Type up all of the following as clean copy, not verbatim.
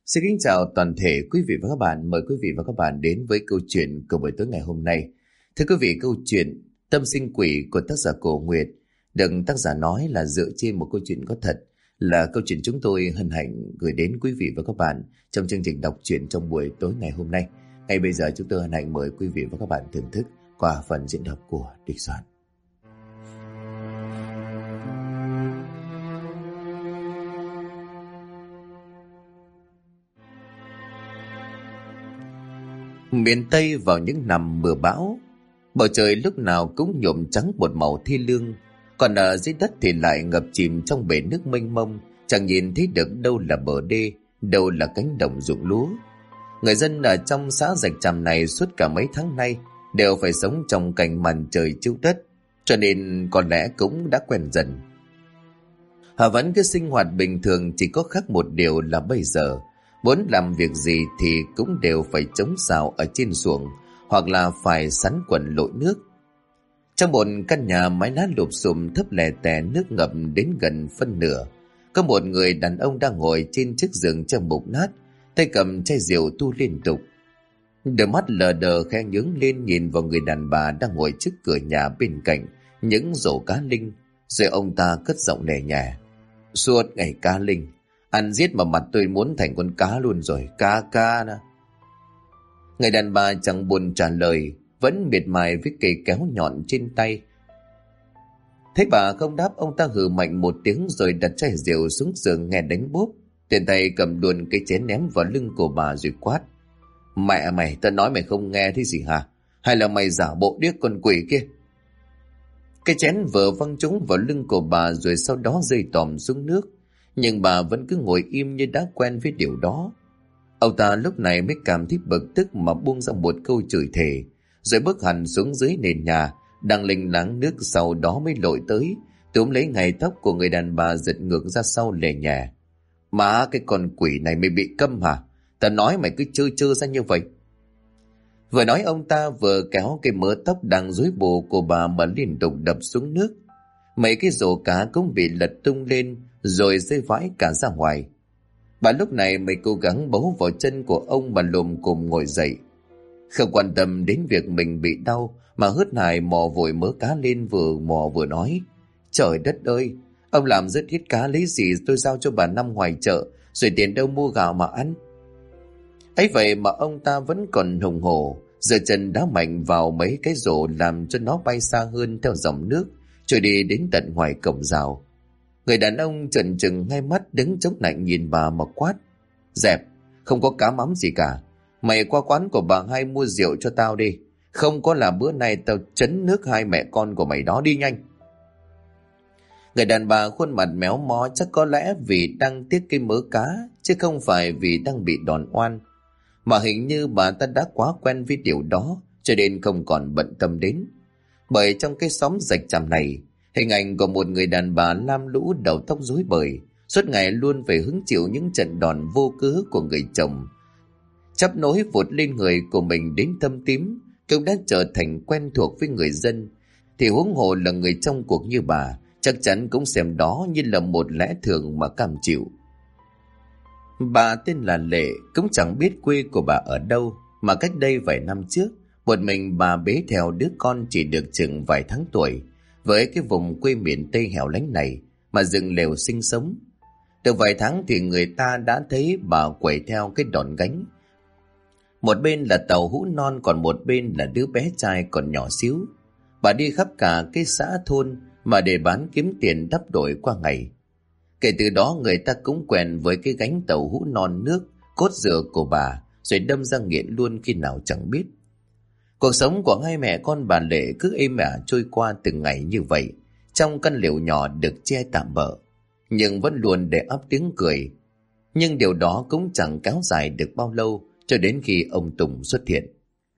Xin kính chào toàn thể quý vị và các bạn. Mời quý vị và các bạn đến với câu chuyện của buổi tối ngày hôm nay. Thưa quý vị, câu chuyện Tâm sinh quỷ của tác giả Cổ Nguyệt được tác giả nói là dựa trên một câu chuyện có thật, là câu chuyện chúng tôi hân hạnh gửi đến quý vị và các bạn trong chương trình đọc truyện trong buổi tối ngày hôm nay. Ngay bây giờ chúng tôi hân hạnh mời quý vị và các bạn thưởng thức qua phần diễn đọc của Địch Soạn. Miền Tây vào những năm mưa bão, bầu trời lúc nào cũng nhuộm trắng một màu thi lương, còn ở dưới đất thì lại ngập chìm trong bể nước mênh mông, chẳng nhìn thấy được đâu là bờ đê, đâu là cánh đồng ruộng lúa. Người dân ở trong xã Rạch Tràm này suốt cả mấy tháng nay đều phải sống trong cảnh màn trời chiếu đất, cho nên có lẽ cũng đã quen dần. Họ vẫn cứ sinh hoạt bình thường, chỉ có khác một điều là bây giờ muốn làm việc gì thì cũng đều phải chống xào ở trên xuồng, hoặc là phải sắn quần lội nước. Trong một căn nhà mái lá lụp xùm thấp lè tè, nước ngập đến gần phân nửa, có một người đàn ông đang ngồi trên chiếc giường trong mục nát, tay cầm chai rượu tu liên tục. Đôi mắt lờ đờ khẽ nhướng lên nhìn vào người đàn bà đang ngồi trước cửa nhà bên cạnh những rổ cá linh, rồi ông ta cất giọng lè nhẹ: "Suốt ngày cá linh, ăn giết mà mặt tôi muốn thành con cá luôn rồi, cá nè." Người đàn bà chẳng buồn trả lời, vẫn miệt mài với cây kéo nhọn trên tay. Thấy bà không đáp, ông ta hừ mạnh một tiếng rồi đặt chai rượu xuống giường nghe đánh bốp, tiền tay cầm luôn cái chén ném vào lưng của bà rồi quát: "Mẹ mày, tao nói mày không nghe thấy gì hả? Hay là mày giả bộ điếc con quỷ kia?" Cái chén vừa văng trúng vào lưng của bà rồi sau đó rơi tòm xuống nước, nhưng bà vẫn cứ ngồi im như đã quen với điều đó. Ông ta lúc này mới cảm thấy bực tức mà buông ra một câu chửi thề, rồi bước hẳn xuống dưới nền nhà, đang lênh láng nước, sau đó mới lội tới, túm lấy ngài tóc của người đàn bà giật ngược ra sau lè nhẹ: "Má, cái con quỷ này mày bị câm hả? Ta nói mày cứ trơ ra như vậy." Vừa nói ông ta vừa kéo cái mớ tóc đang rối bù của bà mà liên tục đập xuống nước. Mấy cái rổ cá cũng bị lật tung lên rồi rơi vãi cả ra ngoài. Bà lúc này mới cố gắng bấu vào chân của ông mà lồm cồm ngồi dậy, không quan tâm đến việc mình bị đau mà hớt hải mò vội mớ cá lên, vừa mò vừa nói: "Trời đất ơi, ông làm rớt hết cá lấy gì tôi giao cho bà năm ngoài chợ, rồi tiền đâu mua gạo mà ăn." Ấy vậy mà ông ta vẫn còn hùng hổ, giơ chân đá mạnh vào mấy cái rổ làm cho nó bay xa hơn theo dòng nước, trôi đi đến tận ngoài cổng rào. Người đàn ông trợn trừng hai mắt đứng chống lạnh nhìn bà mà quát: "Dẹp, không có cá mắm gì cả. Mày qua quán của bà hai mua rượu cho tao đi, không có là bữa nay tao chấn nước hai mẹ con của mày đó, đi nhanh." Người đàn bà khuôn mặt méo mó, chắc có lẽ vì đang tiếc cái mớ cá chứ không phải vì đang bị đòn oan, mà hình như bà ta đã quá quen với điều đó cho nên không còn bận tâm đến. Bởi trong cái xóm Rạch Tràm này, hình ảnh của một người đàn bà lam lũ đầu tóc rối bời, suốt ngày luôn phải hứng chịu những trận đòn vô cớ của người chồng, chắp nối vụt lên người của mình đến thâm tím, cũng đã trở thành quen thuộc với người dân, thì huống hồ là người trong cuộc như bà, chắc chắn cũng xem đó như là một lẽ thường mà cam chịu. Bà tên là Lệ, cũng chẳng biết quê của bà ở đâu, mà cách đây vài năm trước, một mình bà bế theo đứa con chỉ được chừng vài tháng tuổi, với cái vùng quê miền Tây hẻo lánh này mà dựng lều sinh sống. Được vài tháng thì người ta đã thấy bà quẩy theo cái đòn gánh. Một bên là tàu hũ non, còn một bên là đứa bé trai còn nhỏ xíu. Bà đi khắp cả cái xã thôn mà để bán kiếm tiền đắp đổi qua ngày. Kể từ đó người ta cũng quen với cái gánh tàu hũ non nước, cốt dừa của bà, rồi đâm ra nghiện luôn khi nào chẳng biết. Cuộc sống của hai mẹ con bà Lệ cứ êm ả trôi qua từng ngày như vậy, trong căn lều nhỏ được che tạm bợ, nhưng vẫn luôn để ấp tiếng cười. Nhưng điều đó cũng chẳng kéo dài được bao lâu, cho đến khi ông Tùng xuất hiện.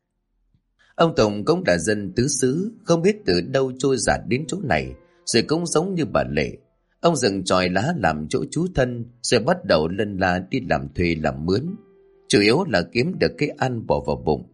Ông Tùng cũng là dân tứ xứ, không biết từ đâu trôi dạt đến chỗ này, rồi cũng giống như bà Lệ. Ông dựng chòi lá làm chỗ trú thân, rồi bắt đầu lân la đi làm thuê làm mướn, chủ yếu là kiếm được cái ăn bỏ vào bụng.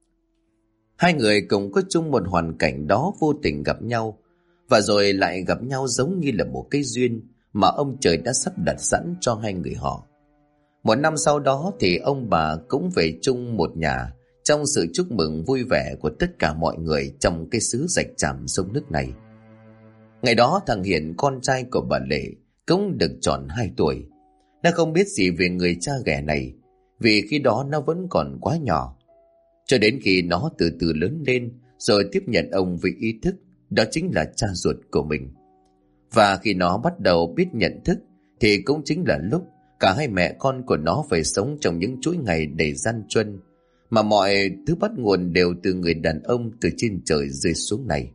Hai người cùng có chung một hoàn cảnh đó, vô tình gặp nhau, và rồi lại gặp nhau giống như là một cái duyên mà ông trời đã sắp đặt sẵn cho hai người họ. Một năm sau đó thì ông bà cũng về chung một nhà trong sự chúc mừng vui vẻ của tất cả mọi người trong cái xứ rạch tràm sông nước này. Ngày đó thằng Hiền, con trai của bà Lệ, cũng được tròn 2 tuổi. Nó không biết gì về người cha ghẻ này, vì khi đó nó vẫn còn quá nhỏ. Cho đến khi nó từ từ lớn lên rồi tiếp nhận ông với ý thức đó chính là cha ruột của mình. Và khi nó bắt đầu biết nhận thức thì cũng chính là lúc cả hai mẹ con của nó phải sống trong những chuỗi ngày đầy gian truân, mà mọi thứ bắt nguồn đều từ người đàn ông từ trên trời rơi xuống này.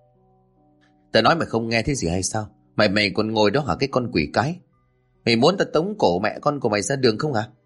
Tao nói mày không nghe thấy gì hay sao? Mày còn ngồi đó hả cái con quỷ cái? Mày muốn tao tống cổ mẹ con của mày ra đường không hả?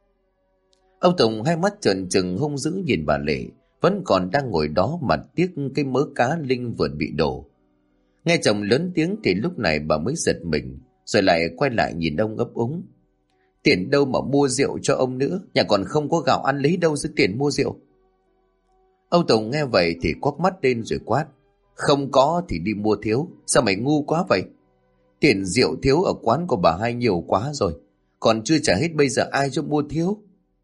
Ông Tùng hai mắt trợn trừng hung dữ nhìn bà Lệ vẫn còn đang ngồi đó mà tiếc cái mớ cá linh vừa bị đổ. Nghe chồng lớn tiếng thì lúc này bà mới giật mình, rồi lại quay lại nhìn ông ấp úng. Tiền đâu mà mua rượu cho ông nữa, nhà còn không có gạo ăn, lấy đâu ra tiền mua rượu? Ông Tùng nghe vậy thì quắc mắt lên rồi quát. Không có thì đi mua thiếu, sao mày ngu quá vậy? Tiền rượu thiếu ở quán của bà hai nhiều quá rồi, còn chưa trả hết, bây giờ ai cho mua thiếu?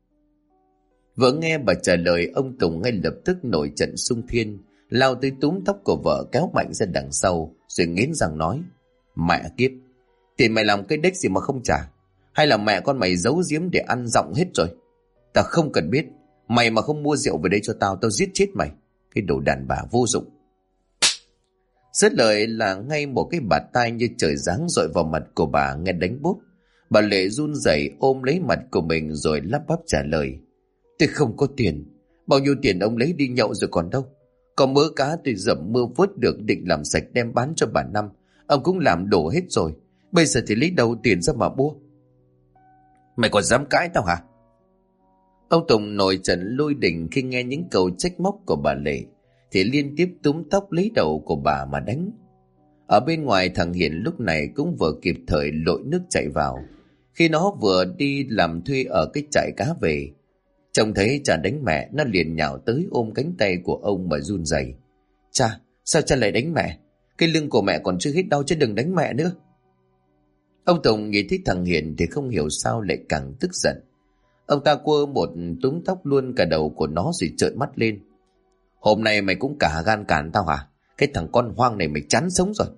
Vợ nghe bà trả lời, ông Tùng ngay lập tức nổi trận xung thiên, lao tới túm tóc của vợ kéo mạnh ra đằng sau, rồi nghiến răng nói. Mẹ kiếp, tiền mày làm cái đếch gì mà không trả? Hay là mẹ con mày giấu giếm để ăn giọng hết rồi? Tao không cần biết, mày mà không mua rượu về đây cho tao giết chết mày, cái đồ đàn bà vô dụng. Dứt lời là ngay một cái bạt tai như trời giáng dội vào mặt của bà nghe đánh bốp. Bà Lệ run rẩy ôm lấy mặt của mình rồi lắp bắp trả lời. Tôi không có tiền. Bao nhiêu tiền ông lấy đi nhậu rồi còn đâu? Có mớ cá tôi dầm mưa vớt được định làm sạch đem bán cho bà Năm, ông cũng làm đổ hết rồi. Bây giờ thì lấy đâu tiền ra mà mua? Mày còn dám cãi tao hả? Ông Tùng nổi trận lôi đình khi nghe những câu trách móc của bà Lệ thì liên tiếp túm tóc lấy đầu của bà mà đánh. Ở bên ngoài thằng Hiền lúc này cũng vừa kịp thời lội nước chạy vào. Khi nó vừa đi làm thuê ở cái trại cá về, trông thấy cha đánh mẹ, nó liền nhào tới ôm cánh tay của ông mà run rẩy. Cha, sao cha lại đánh mẹ? Cái lưng của mẹ còn chưa hết đau chứ đừng đánh mẹ nữa. Ông Tùng nghĩ thấy thằng Hiền thì không hiểu sao lại càng tức giận. Ông ta quơ một túm tóc luôn cả đầu của nó rồi trợn mắt lên. Hôm nay mày cũng cả gan cản tao hả? Cái thằng con hoang này mày chán sống rồi.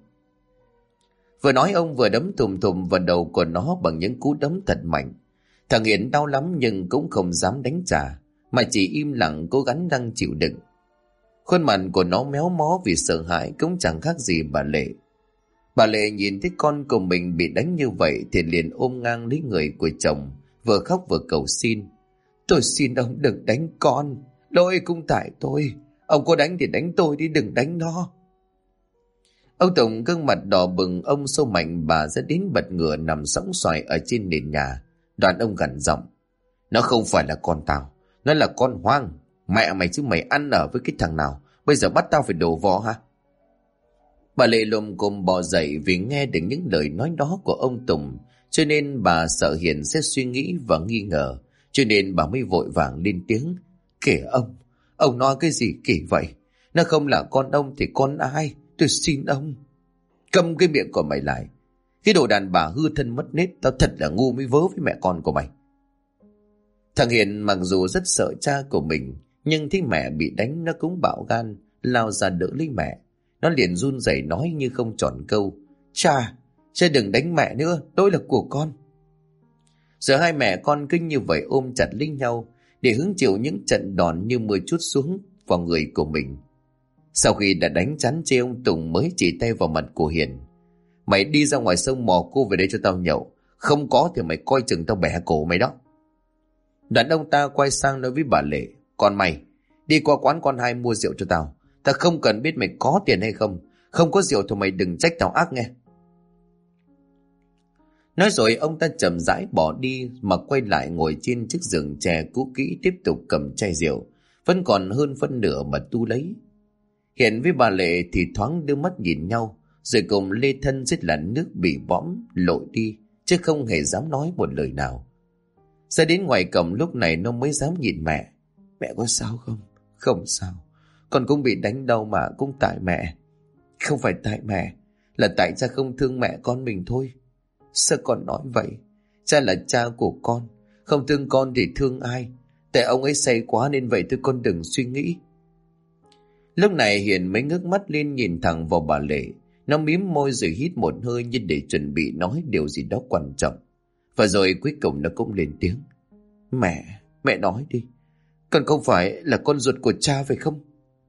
Vừa nói ông vừa đấm thùm thùm vào đầu của nó bằng những cú đấm thật mạnh. Thằng Hiền đau lắm nhưng cũng không dám đánh trả, mà chỉ im lặng cố gắng đang chịu đựng. Khuôn mặt của nó méo mó vì sợ hãi cũng chẳng khác gì bà Lệ. Bà Lệ nhìn thấy con của mình bị đánh như vậy thì liền ôm ngang lấy người của chồng, vừa khóc vừa cầu xin. Tôi xin ông đừng đánh con, lỗi cũng tại tôi. Ông có đánh thì đánh tôi đi, đừng đánh nó. Ông Tùng gương mặt đỏ bừng, ông xô mạnh bà ra đến bật ngửa nằm sõng xoài ở trên nền nhà. Đoạn ông gằn giọng. Nó không phải là con tao, nó là con hoang. Mẹ mày chứ mày ăn ở với cái thằng nào, bây giờ bắt tao phải đổ võ hả? Bà Lệ lồm cồm bò dậy vì nghe được những lời nói đó của ông Tùng, cho nên bà sợ Hiền sẽ suy nghĩ và nghi ngờ, cho nên bà mới vội vàng lên tiếng. Kìa ông nói cái gì kỳ vậy? Nó không là con ông thì con ai? Tôi xin ông. Câm cái miệng của mày lại. Cái đồ đàn bà hư thân mất nết, tao thật là ngu mới vớ với mẹ con của mày. Thằng Hiền mặc dù rất sợ cha của mình, nhưng thấy mẹ bị đánh nó cũng bạo gan, lao ra đỡ lấy mẹ. Nó liền run rẩy nói như không tròn câu. Cha đừng đánh mẹ nữa, lỗi là của con. Giờ hai mẹ con cứ như vậy ôm chặt lấy nhau để hứng chịu những trận đòn như mưa trút xuống vào người của mình. Sau khi đã đánh chán chê, ông Tùng mới chỉ tay vào mặt của Hiền. Mày đi ra ngoài sông mò cô về đây cho tao nhậu, không có thì mày coi chừng tao bẻ cổ mày đó. Đoạn ông ta quay sang nói với bà Lệ. Còn mày, đi qua quán con hai mua rượu cho tao. Tao không cần biết mày có tiền hay không. Không có rượu thì mày đừng trách tao ác nghe. Nói rồi ông ta chậm rãi bỏ đi mà quay lại ngồi trên chiếc giường chè cũ kỹ, tiếp tục cầm chai rượu vẫn còn hơn phân nửa mà tu lấy. Hiền với bà Lệ thì thoáng đưa mắt nhìn nhau, rồi cùng lê thân dưới làn nước bị bõm lội đi, chứ không hề dám nói một lời nào. Ra đến ngoài cổng lúc này nó mới dám nhìn mẹ. Mẹ có sao không? Không sao, con cũng bị đánh đau mà cũng tại mẹ. Không phải tại mẹ, là tại cha không thương mẹ con mình thôi. Sao con nói vậy? Cha là cha của con, Không thương con thì thương ai? Tại ông ấy say quá nên vậy thôi, con đừng suy nghĩ. Lúc này Hiền mới ngước mắt lên nhìn thẳng vào bà Lệ. Nó mím môi rồi hít một hơi như để chuẩn bị nói điều gì đó quan trọng. Và rồi cuối cùng nó cũng lên tiếng. Mẹ nói đi. Con không phải là con ruột của cha phải không?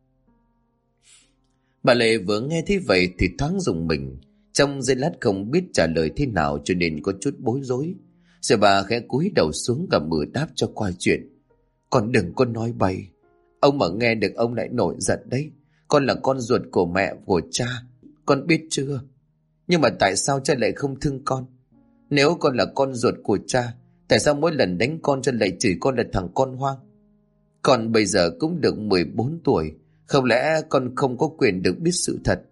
Bà Lệ vừa nghe thế vậy thì thoáng rùng mình. Trong giây lát không biết trả lời thế nào cho nên có chút bối rối. Rồi bà khẽ cúi đầu xuống gầm mừ đáp cho qua chuyện. Con đừng có nói bậy. Ông mà nghe được ông lại nổi giận đấy. Con là con ruột của mẹ của cha. Con biết chưa? Nhưng mà tại sao cha lại không thương con? Nếu con là con ruột của cha, tại sao mỗi lần đánh con cha lại chửi con là thằng con hoang? Con bây giờ cũng được 14 tuổi. Không lẽ con không có quyền được biết sự thật?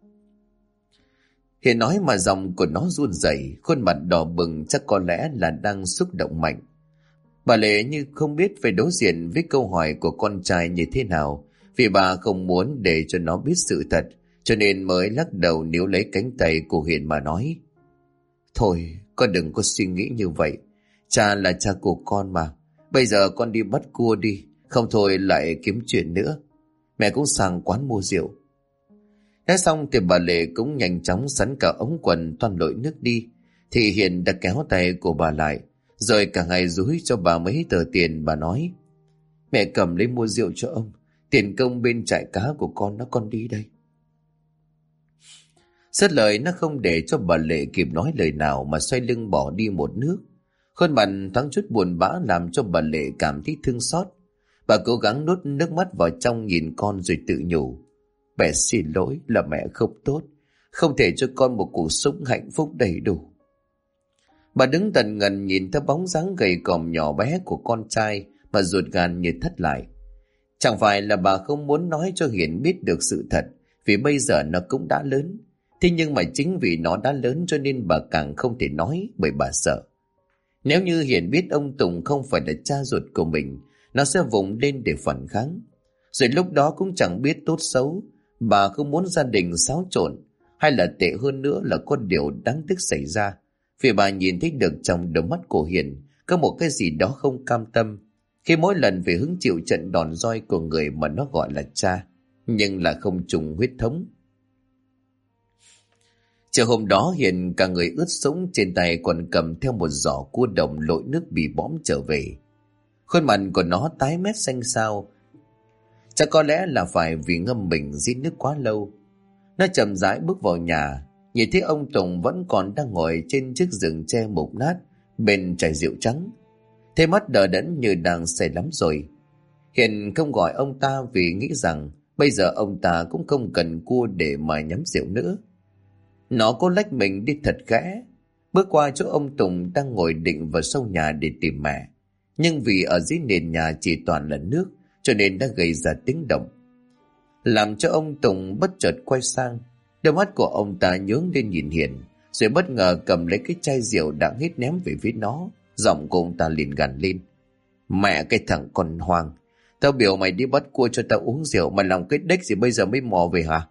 Hiền nói mà giọng của nó run rẩy, khuôn mặt đỏ bừng, chắc có lẽ là đang xúc động mạnh. Bà Lệ như không biết phải đối diện với câu hỏi của con trai như thế nào, vì bà không muốn để cho nó biết sự thật, cho nên mới lắc đầu níu lấy cánh tay của Hiền mà nói. Thôi, con đừng có suy nghĩ như vậy. Cha là cha của con mà. Bây giờ con đi bắt cua đi, không thôi lại kiếm chuyện nữa. Mẹ cũng sang quán mua rượu. Nói xong thì bà Lệ cũng nhanh chóng sắn cả ống quần toan lội nước đi. Thì Hiền đã kéo tay của bà lại, rồi cả ngày dúi cho bà mấy tờ tiền. Bà nói, mẹ cầm lấy mua rượu cho ông. Tiền công bên trại cá của con, nó con đi đây. Dứt lời nó không để cho bà Lệ kịp nói lời nào mà xoay lưng bỏ đi một nước. Khuôn mặt thoáng chút buồn bã làm cho bà Lệ cảm thấy thương xót. Bà cố gắng nuốt nước mắt vào trong nhìn con rồi tự nhủ. Mẹ xin lỗi, là mẹ không tốt, không thể cho con một cuộc sống hạnh phúc đầy đủ. Bà đứng tần ngần nhìn theo bóng dáng gầy còm nhỏ bé của con trai mà ruột gan như thắt lại. Chẳng phải là bà không muốn nói cho Hiền biết được sự thật, vì bây giờ nó cũng đã lớn. Thế nhưng mà chính vì nó đã lớn cho nên bà càng không thể nói, bởi bà sợ. Nếu như Hiền biết ông Tùng không phải là cha ruột của mình, nó sẽ vùng lên để phản kháng. Rồi lúc đó cũng chẳng biết tốt xấu. Bà không muốn gia đình xáo trộn, hay là tệ hơn nữa là có điều đáng tiếc xảy ra. Vì bà nhìn thấy được trong đôi mắt của Hiền có một cái gì đó không cam tâm, khi mỗi lần phải hứng chịu trận đòn roi của người mà nó gọi là cha, nhưng là không trùng huyết thống. Chiều hôm đó Hiền cả người ướt sũng, trên tay còn cầm theo một giỏ cua đồng lội nước bị bõm trở về. Khuôn mặt của nó tái mét xanh xao, chắc có lẽ là phải vì ngâm mình dưới nước quá lâu. Nó chậm rãi bước vào nhà, nhìn thấy ông Tùng vẫn còn đang ngồi trên chiếc giường tre mục nát bên chai rượu trắng. Thế mắt đờ đẫn như đang say lắm rồi. Hiền không gọi ông ta vì nghĩ rằng bây giờ ông ta cũng không cần cua để mà nhắm rượu nữa. Nó cố lách mình đi thật khẽ, bước qua chỗ ông Tùng đang ngồi định vào sâu nhà để tìm mẹ. Nhưng vì ở dưới nền nhà chỉ toàn là nước, cho nên đã gây ra tiếng động, làm cho ông Tùng bất chợt quay sang. Đôi mắt của ông ta nhướng lên nhìn Hiền, rồi bất ngờ cầm lấy cái chai rượu đang hết ném về phía nó. Giọng của ông ta liền gằn lên. Mẹ cái thằng con hoang, tao biểu mày đi bắt cua cho tao uống rượu, mà làm cái đếch gì bây giờ mới mò về hả?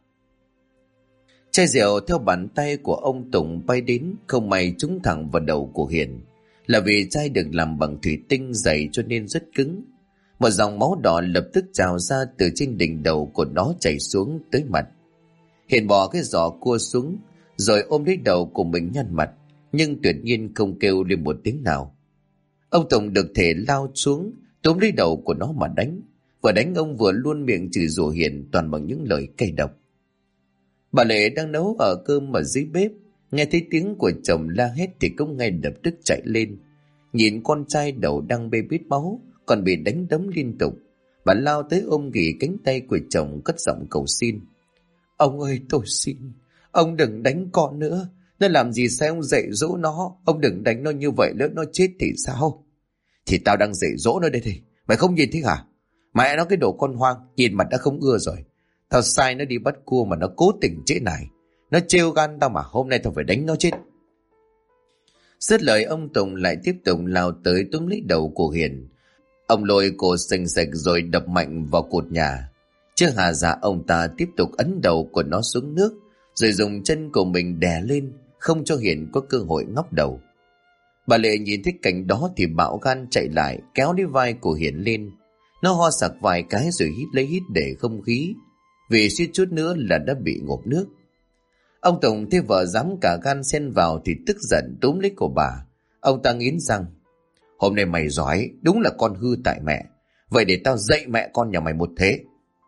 Chai rượu theo bàn tay của ông Tùng bay đến, không may trúng thẳng vào đầu của Hiền. Là vì chai được làm bằng thủy tinh dày cho nên rất cứng. Một dòng máu đỏ lập tức trào ra từ trên đỉnh đầu của nó chảy xuống tới mặt. Hiền bỏ cái giỏ cua xuống, rồi ôm lấy đầu của mình nhăn mặt, nhưng tuyệt nhiên không kêu lên một tiếng nào. Ông Tùng được thể lao xuống, túm lấy đầu của nó mà đánh. Vừa đánh ông vừa luôn miệng chửi rủa Hiền toàn bằng những lời cay độc. Bà Lệ đang nấu ở cơm ở dưới bếp, nghe thấy tiếng của chồng la hét thì cũng ngay lập tức chạy lên. Nhìn con trai đầu đang bê bết máu, còn bị đánh đấm liên tục, bà lao tới ôm ghì cánh tay của chồng, cất giọng cầu xin. Ông ơi, tôi xin, ông đừng đánh con nữa. Nó làm gì sai ông dạy dỗ nó? Ông đừng đánh nó như vậy, lỡ nó chết thì sao? Thì tao đang dạy dỗ nó đây thì mày không nhìn thấy hả? Mẹ nó cái đồ con hoang, nhìn mặt đã không ưa rồi. Tao sai nó đi bắt cua mà nó cố tình trễ nải. Nó trêu gan tao mà hôm nay tao phải đánh nó chết. Dứt lời ông Tùng lại tiếp tục lao tới túm lấy đầu của Hiền. Ông lôi cổ sành sạch rồi đập mạnh vào cột nhà. Chưa hà dạ ông ta tiếp tục ấn đầu của nó xuống nước, rồi dùng chân của mình đè lên, không cho Hiền có cơ hội ngóc đầu. Bà Lệ nhìn thấy cảnh đó thì bạo gan chạy lại kéo lấy vai của Hiền lên. Nó ho sặc vài cái rồi hít để không khí, vì suýt chút nữa là đã bị ngộp nước. Ông Tùng thấy vợ dám cả gan xen vào thì tức giận túm lấy cổ bà. Ông ta nghiến răng: hôm nay mày giỏi, đúng là con hư tại mẹ. Vậy để tao dạy mẹ con nhà mày một thế.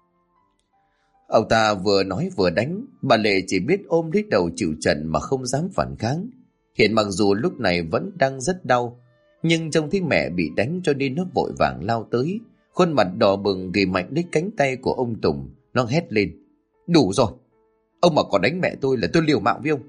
Ông ta vừa nói vừa đánh. Bà Lệ chỉ biết ôm lấy đầu chịu trận mà không dám phản kháng. Hiện mặc dù lúc này vẫn đang rất đau, nhưng trông thấy mẹ bị đánh cho nên nó vội vàng lao tới. Khuôn mặt đỏ bừng ghi mạnh lấy cánh tay của ông Tùng. Nó hét lên: đủ rồi, ông mà còn đánh mẹ tôi là tôi liều mạng với ông.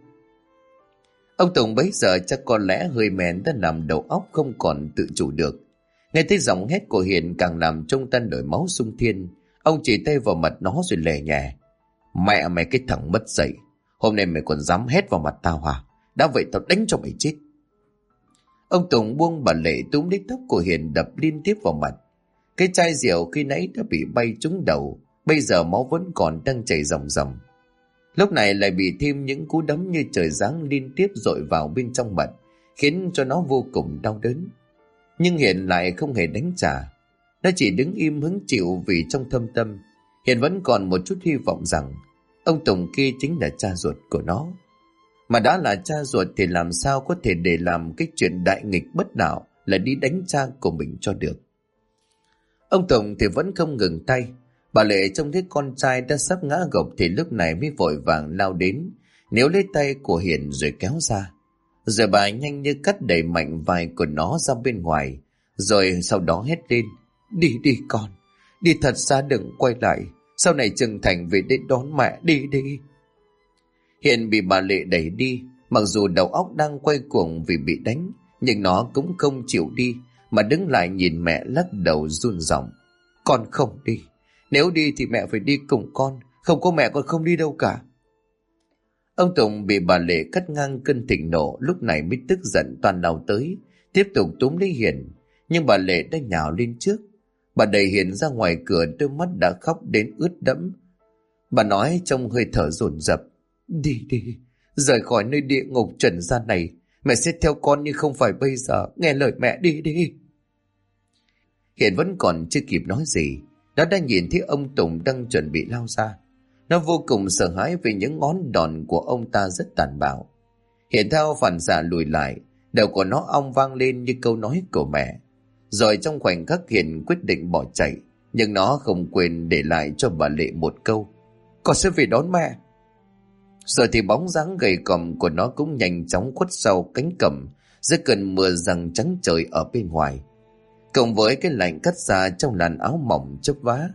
Ông Tùng bấy giờ chắc có lẽ hơi men đã làm đầu óc không còn tự chủ được. Nghe thấy giọng hét của Hiền càng làm trong tan nổi máu sung thiên. Ông chỉ tay vào mặt nó rồi lè nhẹ: mẹ mày cái thằng mất dạy, hôm nay mày còn dám hét vào mặt tao hả? Đã vậy tao đánh cho mày chết. Ông Tùng buông bà Lệ túm lấy tóc của Hiền đập liên tiếp vào mặt. Cái chai rượu khi nãy đã bị bay trúng đầu, bây giờ máu vẫn còn đang chảy ròng ròng. Lúc này lại bị thêm những cú đấm như trời giáng liên tiếp dội vào bên trong mặt, khiến cho nó vô cùng đau đớn. Nhưng Hiền lại không hề đánh trả. Nó chỉ đứng im hứng chịu, vì trong thâm tâm Hiền vẫn còn một chút hy vọng rằng ông Tùng kia chính là cha ruột của nó. Mà đã là cha ruột thì làm sao có thể để làm cái chuyện đại nghịch bất đạo là đi đánh cha của mình cho được. Ông Tùng thì vẫn không ngừng tay. Bà Lệ trông thấy con trai đã sắp ngã gục thì lúc này mới vội vàng lao đến, níu lấy tay của Hiền rồi kéo ra. Rồi bà nhanh như cắt đẩy mạnh vai của nó ra bên ngoài, rồi sau đó hét lên: đi đi con, đi thật xa đừng quay lại, sau này trưởng thành về đây đón mẹ, đi đi. Hiền bị bà Lệ đẩy đi, mặc dù đầu óc đang quay cuồng vì bị đánh, nhưng nó cũng không chịu đi, mà đứng lại nhìn mẹ lắc đầu run giọng: con không đi, nếu đi thì mẹ phải đi cùng con, không có mẹ con không đi đâu cả. Ông Tùng bị bà Lệ cắt ngang cơn thịnh nộ, lúc này mới tức giận toàn lao tới, tiếp tục túm lấy Hiền, nhưng bà Lệ đã nhào lên trước. Bà đẩy Hiền ra ngoài cửa, đôi mắt đã khóc đến ướt đẫm. Bà nói trong hơi thở dồn dập: đi đi, rời khỏi nơi địa ngục trần gian này, mẹ sẽ theo con nhưng không phải bây giờ, nghe lời mẹ, đi đi. Hiền vẫn còn chưa kịp nói gì, nó đã nhìn thấy ông Tùng đang chuẩn bị lao ra. Nó vô cùng sợ hãi vì những ngón đòn của ông ta rất tàn bạo. Hiền theo phản xạ lùi lại, đầu của nó ong vang lên như câu nói của mẹ. Rồi trong khoảnh khắc Hiền quyết định bỏ chạy, nhưng nó không quên để lại cho bà Lệ một câu: con sẽ về đón mẹ. Rồi thì bóng dáng gầy còm của nó cũng nhanh chóng khuất sau cánh cẩm dưới cơn mưa giăng trắng trời ở bên ngoài, cộng với cái lạnh cắt ra trong làn áo mỏng chớp vá.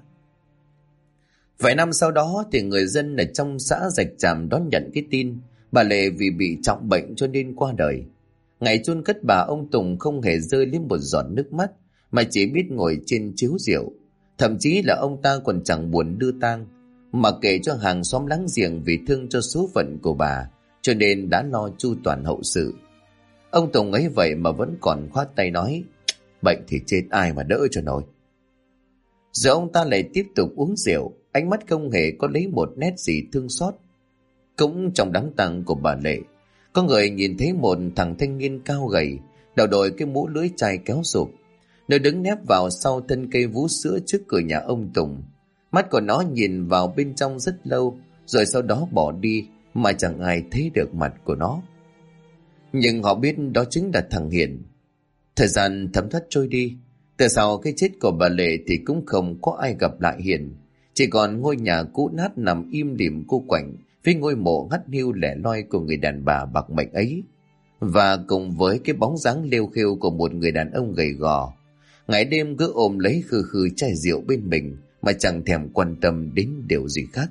Vài năm sau đó thì người dân ở trong xã Rạch Tràm đón nhận cái tin bà Lệ vì bị trọng bệnh cho nên qua đời. Ngày chôn cất bà, ông Tùng không hề rơi lên một giọt nước mắt, mà chỉ biết ngồi trên chiếu rượu. Thậm chí là ông ta còn chẳng buồn đưa tang, mà kể cho hàng xóm láng giềng vì thương cho số phận của bà, cho nên đã lo chu toàn hậu sự. Ông Tùng ấy vậy mà vẫn còn khoát tay nói: bệnh thì chết ai mà đỡ cho nổi. Rồi ông ta lại tiếp tục uống rượu, ánh mắt không hề có lấy một nét gì thương xót. Cũng trong đám tang của bà Lệ, có người nhìn thấy một thằng thanh niên cao gầy, đầu đội cái mũ lưỡi chai kéo rụp. Nó đứng nép vào sau thân cây vú sữa trước cửa nhà ông Tùng. Mắt của nó nhìn vào bên trong rất lâu, rồi sau đó bỏ đi, mà chẳng ai thấy được mặt của nó. Nhưng họ biết đó chính là thằng Hiền. Thời gian thấm thoát trôi đi, từ sau cái chết của bà Lệ thì cũng không có ai gặp lại Hiền. Chỉ còn ngôi nhà cũ nát nằm im lìm cô quạnh với ngôi mộ hắt hiu lẻ loi của người đàn bà bạc mệnh ấy, và cùng với cái bóng dáng lêu khêu của một người đàn ông gầy gò, ngày đêm cứ ôm lấy khư khư chai rượu bên mình mà chẳng thèm quan tâm đến điều gì khác.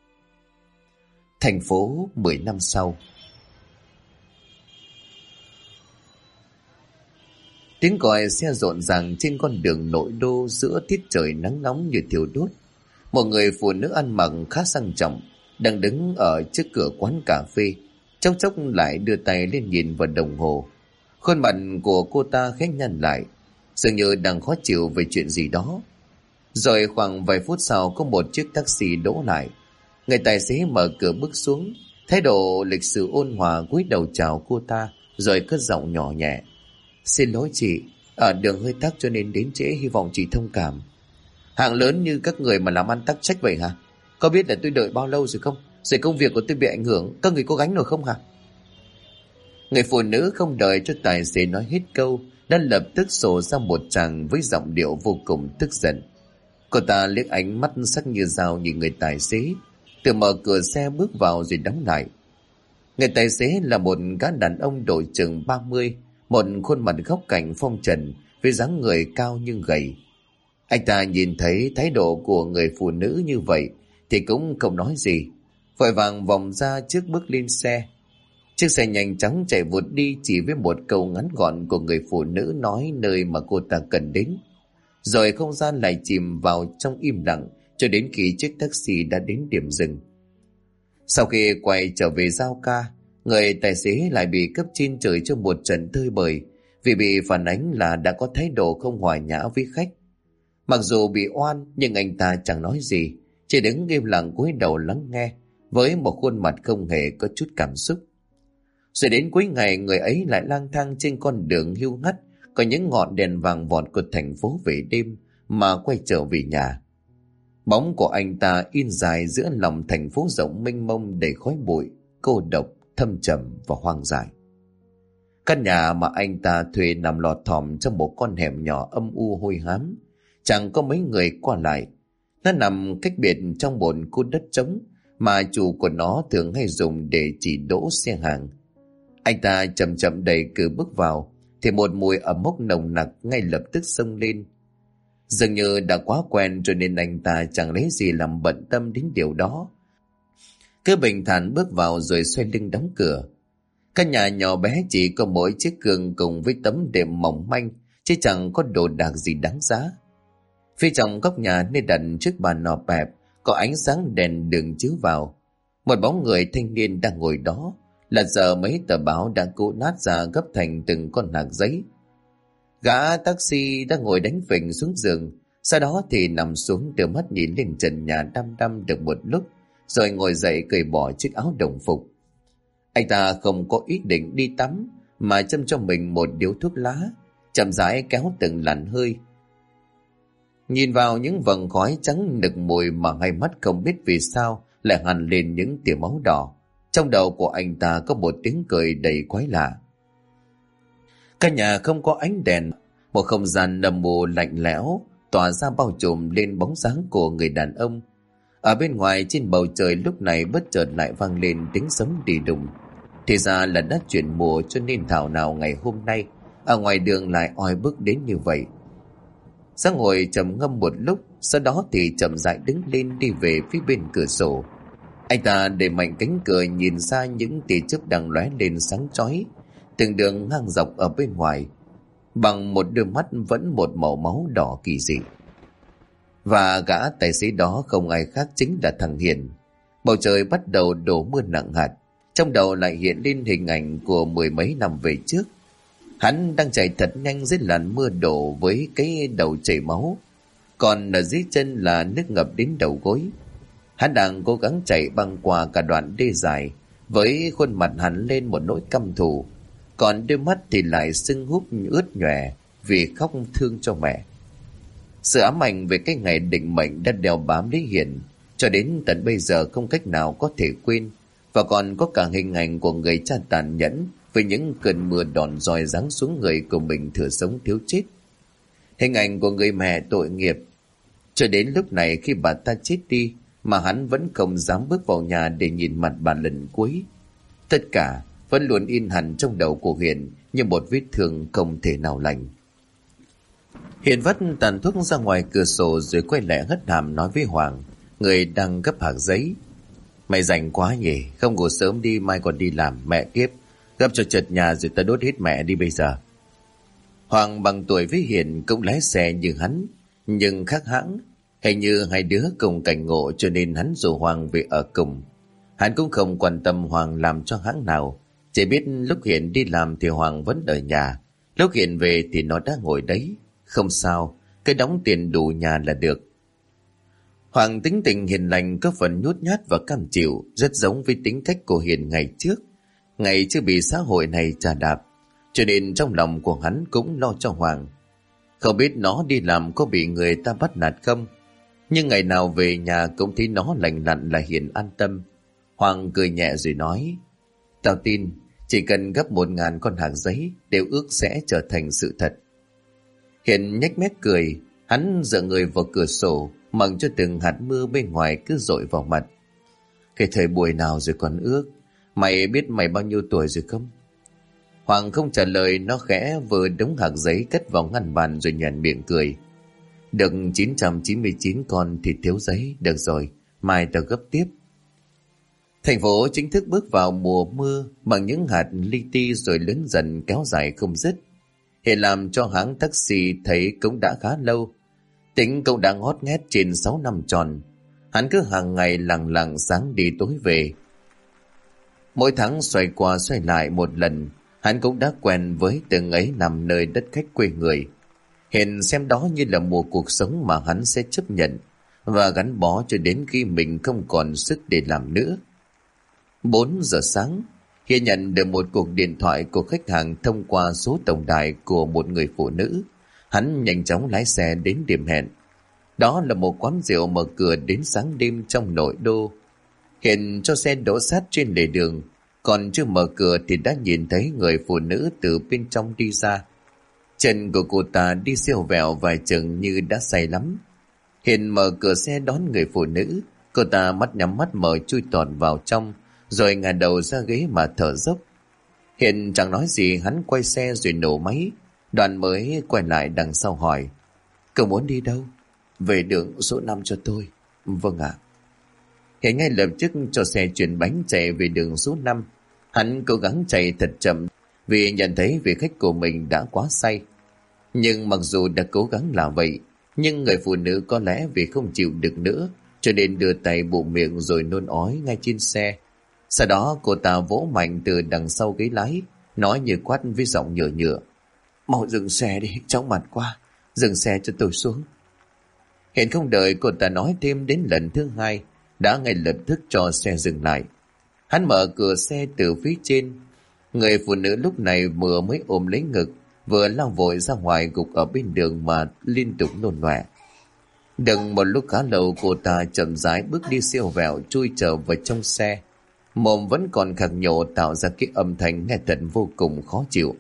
Thành phố 10 năm sau. Tiếng còi xe rộn ràng trên con đường nội đô giữa tiết trời nắng nóng như thiêu đốt. Một người phụ nữ ăn mặc khá sang trọng đang đứng ở trước cửa quán cà phê, chốc chốc lại đưa tay lên nhìn vào đồng hồ. Khuôn mặt của cô ta khẽ nhăn lại, dường như đang khó chịu về chuyện gì đó. Rồi khoảng vài phút sau có một chiếc taxi đỗ lại. Người tài xế mở cửa bước xuống, thái độ lịch sự ôn hòa cúi đầu chào cô ta, rồi cất giọng nhỏ nhẹ: Xin lỗi chị, ở đường hơi tắc cho nên đến trễ, hy vọng chị thông cảm. Hạng lớn như các người mà làm ăn tắc trách vậy hả? Có biết là tôi đợi bao lâu rồi không? Rồi công việc của tôi bị ảnh hưởng, các người có gánh nổi không hả? Người phụ nữ không đợi cho tài xế nói hết câu, đã lập tức sổ ra một tràng với giọng điệu vô cùng tức giận. Cô ta liếc ánh mắt sắc như dao nhìn người tài xế, tự mở cửa xe bước vào rồi đóng lại. Người tài xế là một gã đàn ông độ chừng 30, một khuôn mặt góc cạnh phong trần, với dáng người cao nhưng gầy. Anh ta nhìn thấy thái độ của người phụ nữ như vậy thì cũng không nói gì, vội vàng vòng ra trước bước lên xe. Chiếc xe nhanh chóng chạy vụt đi chỉ với một câu ngắn gọn của người phụ nữ nói nơi mà cô ta cần đến. Rồi không gian lại chìm vào trong im lặng cho đến khi chiếc taxi đã đến điểm dừng. Sau khi quay trở về giao ca, người tài xế lại bị cấp trên chửi cho một trận tơi bời vì bị phản ánh là đã có thái độ không hòa nhã với khách. Mặc dù bị oan nhưng anh ta chẳng nói gì, chỉ đứng im lặng cúi đầu lắng nghe với một khuôn mặt không hề có chút cảm xúc. Rồi đến cuối ngày, người ấy lại lang thang trên con đường hiu hắt có những ngọn đèn vàng vọt của thành phố về đêm mà quay trở về nhà. Bóng của anh ta in dài giữa lòng thành phố rộng mênh mông đầy khói bụi, cô độc, thâm trầm và hoang dại. Căn nhà mà anh ta thuê nằm lọt thỏm trong một con hẻm nhỏ âm u hôi hám, chẳng có mấy người qua lại. Nó nằm cách biệt trong một khu đất trống mà chủ của nó thường hay dùng để chỉ đỗ xe hàng. Anh ta chậm chậm đẩy cửa bước vào thì một mùi ẩm mốc nồng nặc ngay lập tức xông lên. Dường như đã quá quen cho nên anh ta chẳng lấy gì làm bận tâm đến điều đó. Cứ bình thản bước vào rồi xoay lưng đóng cửa. Căn nhà nhỏ bé chỉ có mỗi chiếc giường cùng với tấm đệm mỏng manh, chứ chẳng có đồ đạc gì đáng giá. Phía trong góc nhà nơi đặt chiếc bàn nọ bẹp, có ánh sáng đèn đường chiếu vào. Một bóng người thanh niên đang ngồi đó, lật dở mấy tờ báo đã cũ nát ra gấp thành từng con hạt giấy. Gã taxi đã ngồi đánh phình xuống giường, sau đó thì nằm xuống đưa mắt nhìn lên trần nhà đăm đăm được một lúc, rồi ngồi dậy cởi bỏ chiếc áo đồng phục. Anh ta không có ý định đi tắm, mà châm cho mình một điếu thuốc lá, chậm rãi kéo từng làn hơi. Nhìn vào những vầng khói trắng nực mùi mà hai mắt không biết vì sao lại hằn lên những tia máu đỏ. Trong đầu của anh ta có một tiếng cười đầy quái lạ. Căn nhà không có ánh đèn, một không gian âm u lạnh lẽo tỏa ra bao trùm lên bóng dáng của người đàn ông. Ở bên ngoài trên bầu trời lúc này bất chợt lại vang lên tiếng sấm đi đùng. Thì ra là đã chuyển mùa cho nên thảo nào ngày hôm nay ở ngoài đường lại oi bức đến như vậy. Giang ngồi trầm ngâm một lúc, sau đó thì chậm rãi đứng lên đi về phía bên cửa sổ. Anh ta đẩy mạnh cánh cửa nhìn ra những tia chớp đang lóe lên sáng chói từng đường ngang dọc ở bên ngoài, bằng một đôi mắt vẫn một màu máu đỏ kỳ dị. Và gã tài xế đó không ai khác chính là thằng Hiền. Bầu trời bắt đầu đổ mưa nặng hạt, trong đầu lại hiện lên hình ảnh của mười mấy năm về trước. Hắn đang chạy thật nhanh dưới làn mưa đổ với cái đầu chảy máu, còn ở dưới chân là nước ngập đến đầu gối. Hắn đang cố gắng chạy băng qua cả đoạn đê dài, với khuôn mặt hắn lên một nỗi căm thù, còn đôi mắt thì lại sưng húp ướt nhòe vì khóc thương cho mẹ. Sự ám ảnh về cái ngày định mệnh đã đeo bám lấy Hiền cho đến tận bây giờ không cách nào có thể quên, và còn có cả hình ảnh của người cha tàn nhẫn với những cơn mưa đòn roi giáng xuống người của mình thừa sống thiếu chết. Hình ảnh của người mẹ tội nghiệp. Cho đến lúc này khi bà ta chết đi mà hắn vẫn không dám bước vào nhà để nhìn mặt bà lần cuối. Tất cả vẫn luôn in hẳn trong đầu của Hiền như một vết thương không thể nào lành. Hiền vắt tàn thuốc ra ngoài cửa sổ rồi quay lại hất hàm nói với Hoàng, người đang gấp hạt giấy: Mày rảnh quá nhỉ, không ngủ sớm đi, mai còn đi làm, mẹ kiếp, gấp cho chật nhà rồi ta đốt hết mẹ đi bây giờ. Hoàng bằng tuổi với Hiền cũng lái xe như hắn, nhưng khác hãng. Hình như hai đứa cùng cảnh ngộ cho nên hắn rủ Hoàng về ở cùng. Hắn cũng không quan tâm Hoàng làm cho hãng nào, chỉ biết lúc Hiền đi làm thì Hoàng vẫn ở nhà, lúc Hiền về thì nó đã ngồi đấy. Không sao, cái đóng tiền đủ nhà là được. Hoàng tính tình hiền lành, có phần nhút nhát và cam chịu, rất giống với tính cách của Hiền ngày trước, ngày chưa bị xã hội này chà đạp. cho nên trong lòng của hắn cũng lo cho Hoàng. Không biết nó đi làm có bị người ta bắt nạt không, nhưng ngày nào về nhà cũng thấy nó lành lặn là Hiền an tâm. Hoàng cười nhẹ rồi nói: Tao tin chỉ cần gấp 1.000 con hạt giấy đều ước sẽ trở thành sự thật. Hiền nhếch mép cười, hắn dựa người vào cửa sổ, mặc cho từng hạt mưa bên ngoài cứ dội vào mặt. Cái thời buổi nào rồi còn ước? Mày biết mày bao nhiêu tuổi rồi không? Hoàng không trả lời, nó khẽ vừa đống hạt giấy cất vào ngăn bàn rồi nhoẻn miệng cười. Được 999 con thì thiếu giấy, được rồi, mai tao gấp tiếp. Thành phố chính thức bước vào mùa mưa bằng những hạt li ti rồi lớn dần kéo dài không dứt. Hiện làm cho hãng taxi thấy cũng đã khá lâu. Tính cũng đã ngót nghét trên 6 năm tròn. Hắn cứ hàng ngày lằng lằng sáng đi tối về. Mỗi tháng xoay qua xoay lại một lần, hắn cũng đã quen với từng ấy nằm nơi đất khách quê người. Hiện xem đó như là một cuộc sống mà hắn sẽ chấp nhận và gắn bó cho đến khi mình không còn sức để làm nữa. 4 giờ sáng, Hiền nhận được một cuộc điện thoại của khách hàng thông qua số tổng đài của một người phụ nữ. Hắn nhanh chóng lái xe đến điểm hẹn. Đó là một quán rượu mở cửa đến sáng đêm trong nội đô. Hiền cho xe đỗ sát trên lề đường, còn chưa mở cửa thì đã nhìn thấy người phụ nữ từ bên trong đi ra. Chân của cô ta đi siêu vẹo vài chừng như đã say lắm. Hiền mở cửa xe đón người phụ nữ. Cô ta mắt nhắm mắt mở chui tọt vào trong, rồi ngả đầu ra ghế mà thở dốc. Hiền chẳng nói gì, hắn quay xe rồi nổ máy. Đoàn mới quay lại đằng sau hỏi: Cậu muốn đi đâu? Về đường số 5 cho tôi. Vâng ạ. Hiền ngay lập tức cho xe chuyển bánh chạy về đường số 5. Hắn cố gắng chạy thật chậm vì nhận thấy vị khách của mình đã quá say. Nhưng mặc dù đã cố gắng là vậy, nhưng người phụ nữ có lẽ vì không chịu được nữa cho nên đưa tay bụm miệng rồi nôn ói ngay trên xe. Sau đó cô ta vỗ mạnh từ đằng sau ghế lái, nói như quát với giọng nhựa nhựa: Mau dừng xe đi, chóng mặt quá, dừng xe cho tôi xuống. Hiện không đợi cô ta nói thêm đến lần thứ hai, đã ngay lập tức cho xe dừng lại. Hắn mở cửa xe từ phía trên. Người phụ nữ lúc này vừa mới ôm lấy ngực, vừa lao vội ra ngoài gục ở bên đường mà liên tục nôn nọe. Đừng một lúc khá lâu, cô ta chậm rãi bước đi siêu vẹo chui trở vào trong xe. Mồm vẫn còn khạc nhổ tạo ra cái âm thanh nghe thật vô cùng khó chịu.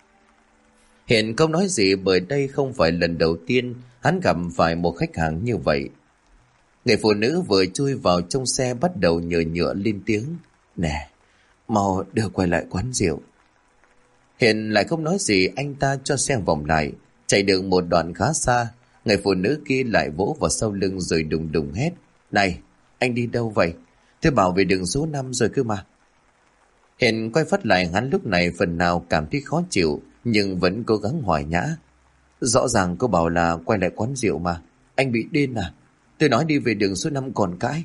Hiện không nói gì bởi đây không phải lần đầu tiên hắn gặp phải một khách hàng như vậy. Người phụ nữ vừa chui vào trong xe bắt đầu nhựa nhựa lên tiếng: Nè, mau đưa quay lại quán rượu. Hiện lại không nói gì, anh ta cho xe vòng lại. Chạy được một đoạn khá xa, người phụ nữ kia lại vỗ vào sau lưng rồi đùng đùng hét: Này, anh đi đâu vậy? Tôi bảo về đường số 5 rồi cơ mà. Hiện quay phát lại, hắn lúc này phần nào cảm thấy khó chịu nhưng vẫn cố gắng hòa nhã: Rõ ràng cô bảo là quay lại quán rượu mà. Anh bị điên à? Tôi nói đi về đường số 5 còn cãi.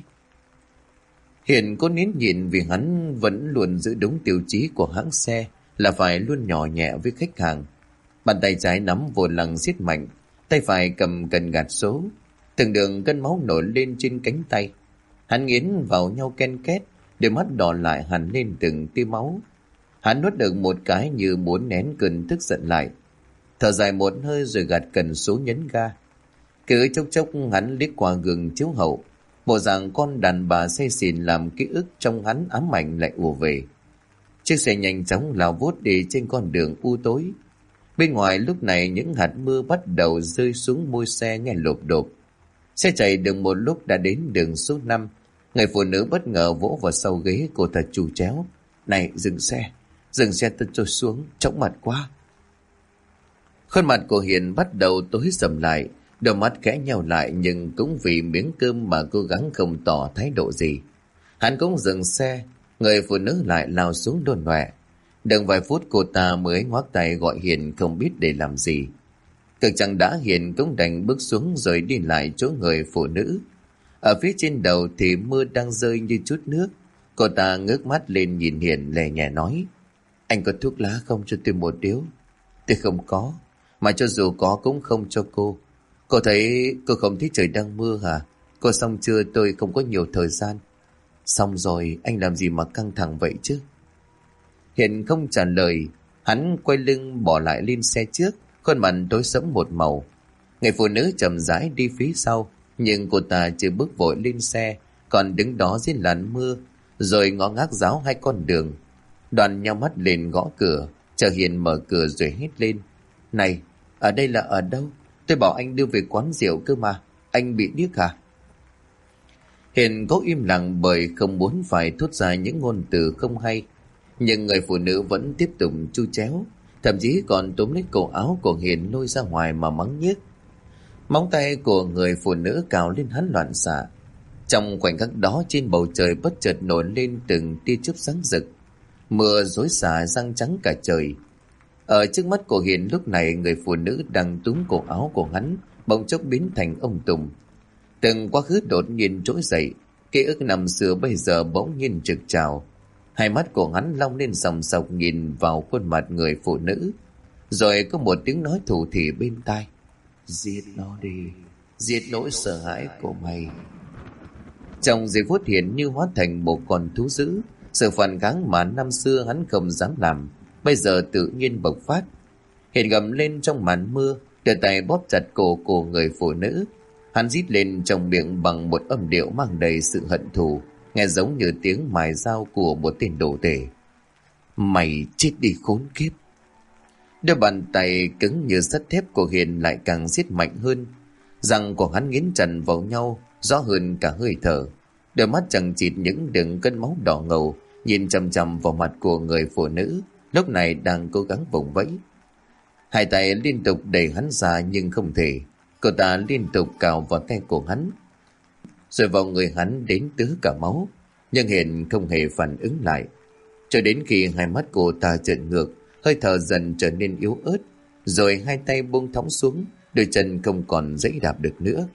Hiện có nín nhịn vì hắn vẫn luôn giữ đúng tiêu chí của hãng xe là phải luôn nhỏ nhẹ với khách hàng. Bàn tay trái nắm vô lăng siết mạnh, tay phải cầm cần gạt số. Từng đường cân máu nổi lên trên cánh tay. Hắn nghiến vào nhau ken két, đôi mắt đỏ lại hằn lên từng tia máu. Hắn nuốt được một cái như muốn nén cơn tức giận lại. Thở dài một hơi rồi gạt cần số nhấn ga. Cứ chốc chốc hắn liếc qua gương chiếu hậu. Bộ dạng con đàn bà say xỉn làm ký ức trong hắn ám ảnh lại ùa về. Chiếc xe nhanh chóng lao vút đi trên con đường u tối. Bên ngoài lúc này những hạt mưa bắt đầu rơi xuống môi xe nghe lộp độp. Xe chạy được một lúc đã đến đường số 5. Người phụ nữ bất ngờ vỗ vào sau ghế, cô ta trù chéo: Này, dừng xe tôi trôi xuống, chóng mặt quá. Khuôn mặt của Hiền bắt đầu tối sầm lại, đôi mắt khẽ nheo lại nhưng cũng vì miếng cơm mà cố gắng không tỏ thái độ gì. Hắn cũng dừng xe, người phụ nữ lại lao xuống đôn nọe. Đừng vài phút cô ta mới ngoác tay gọi Hiền không biết để làm gì. Cực chẳng đã, Hiền cũng đành bước xuống rồi đi lại chỗ người phụ nữ. Ở phía trên đầu thì mưa đang rơi như chút nước. Cô ta ngước mắt lên nhìn Hiền lè nhẹ nói: Anh có thuốc lá không cho tôi một điếu? Tôi không có, mà cho dù có cũng không cho cô. Cô thấy cô không thấy trời đang mưa hả? Cô xong chưa? Tôi không có nhiều thời gian. Xong rồi, anh làm gì mà căng thẳng vậy chứ? Hiền không trả lời. Hắn quay lưng bỏ lại lên xe trước, khuôn mặt tối sẫm một màu. Người phụ nữ chậm rãi đi phía sau, nhưng cô ta chưa bước vội lên xe, còn đứng đó dưới làn mưa, rồi ngó ngác giáo hai con đường. Đoàn nhắm mắt lên gõ cửa, chờ Hiền mở cửa rồi hét lên: "Này, ở đây là ở đâu? Tôi bảo anh đưa về quán rượu cơ mà, anh bị điếc hả?" Hiền cố im lặng bởi không muốn phải thốt ra những ngôn từ không hay, nhưng người phụ nữ vẫn tiếp tục chu chéo, thậm chí còn túm lấy cổ áo của Hiền lôi ra ngoài mà mắng nhiếc. Móng tay của người phụ nữ cào lên hắn loạn xạ. Trong khoảnh khắc đó, trên bầu trời bất chợt nổi lên từng tia chớp sáng rực, mưa xối xả răng trắng cả trời. Ở trước mắt của Hiền lúc này, người phụ nữ đang túm cổ áo của hắn bỗng chốc biến thành ông Tùng. Từng quá khứ đột nhiên trỗi dậy, ký ức năm xưa bây giờ bỗng nhiên trực trào. Hai mắt của hắn long lên sòng sọc nhìn vào khuôn mặt người phụ nữ, rồi có một tiếng nói thủ thỉ bên tai: "Giết nó đi, giết nỗi sợ hãi của mày." Trong giây phút Hiền như hóa thành một con thú dữ, sự phản kháng mà năm xưa hắn không dám làm bây giờ tự nhiên bộc phát. Hiền gầm lên trong màn mưa, đưa tay bóp chặt cổ của người phụ nữ. Hắn rít lên trong miệng bằng một âm điệu mang đầy sự hận thù, nghe giống như tiếng mài dao của một tên đồ tể: "Mày chết đi khốn kiếp!" Đôi bàn tay cứng như sắt thép của Hiền lại càng siết mạnh hơn, răng của hắn nghiến chặt vào nhau, rõ hơn cả hơi thở. Đôi mắt chằng chịt những đường cân máu đỏ ngầu nhìn chằm chằm vào mặt của người phụ nữ lúc này đang cố gắng vùng vẫy. Hai tay liên tục đẩy hắn ra nhưng không thể. Cô ta liên tục cào vào tay của hắn, rồi vào người hắn đến tứ cả máu, nhưng Hiền không hề phản ứng lại. Cho đến khi hai mắt cô ta trợn ngược, hơi thở dần trở nên yếu ớt, rồi hai tay buông thõng xuống, đôi chân không còn giãy đạp được nữa.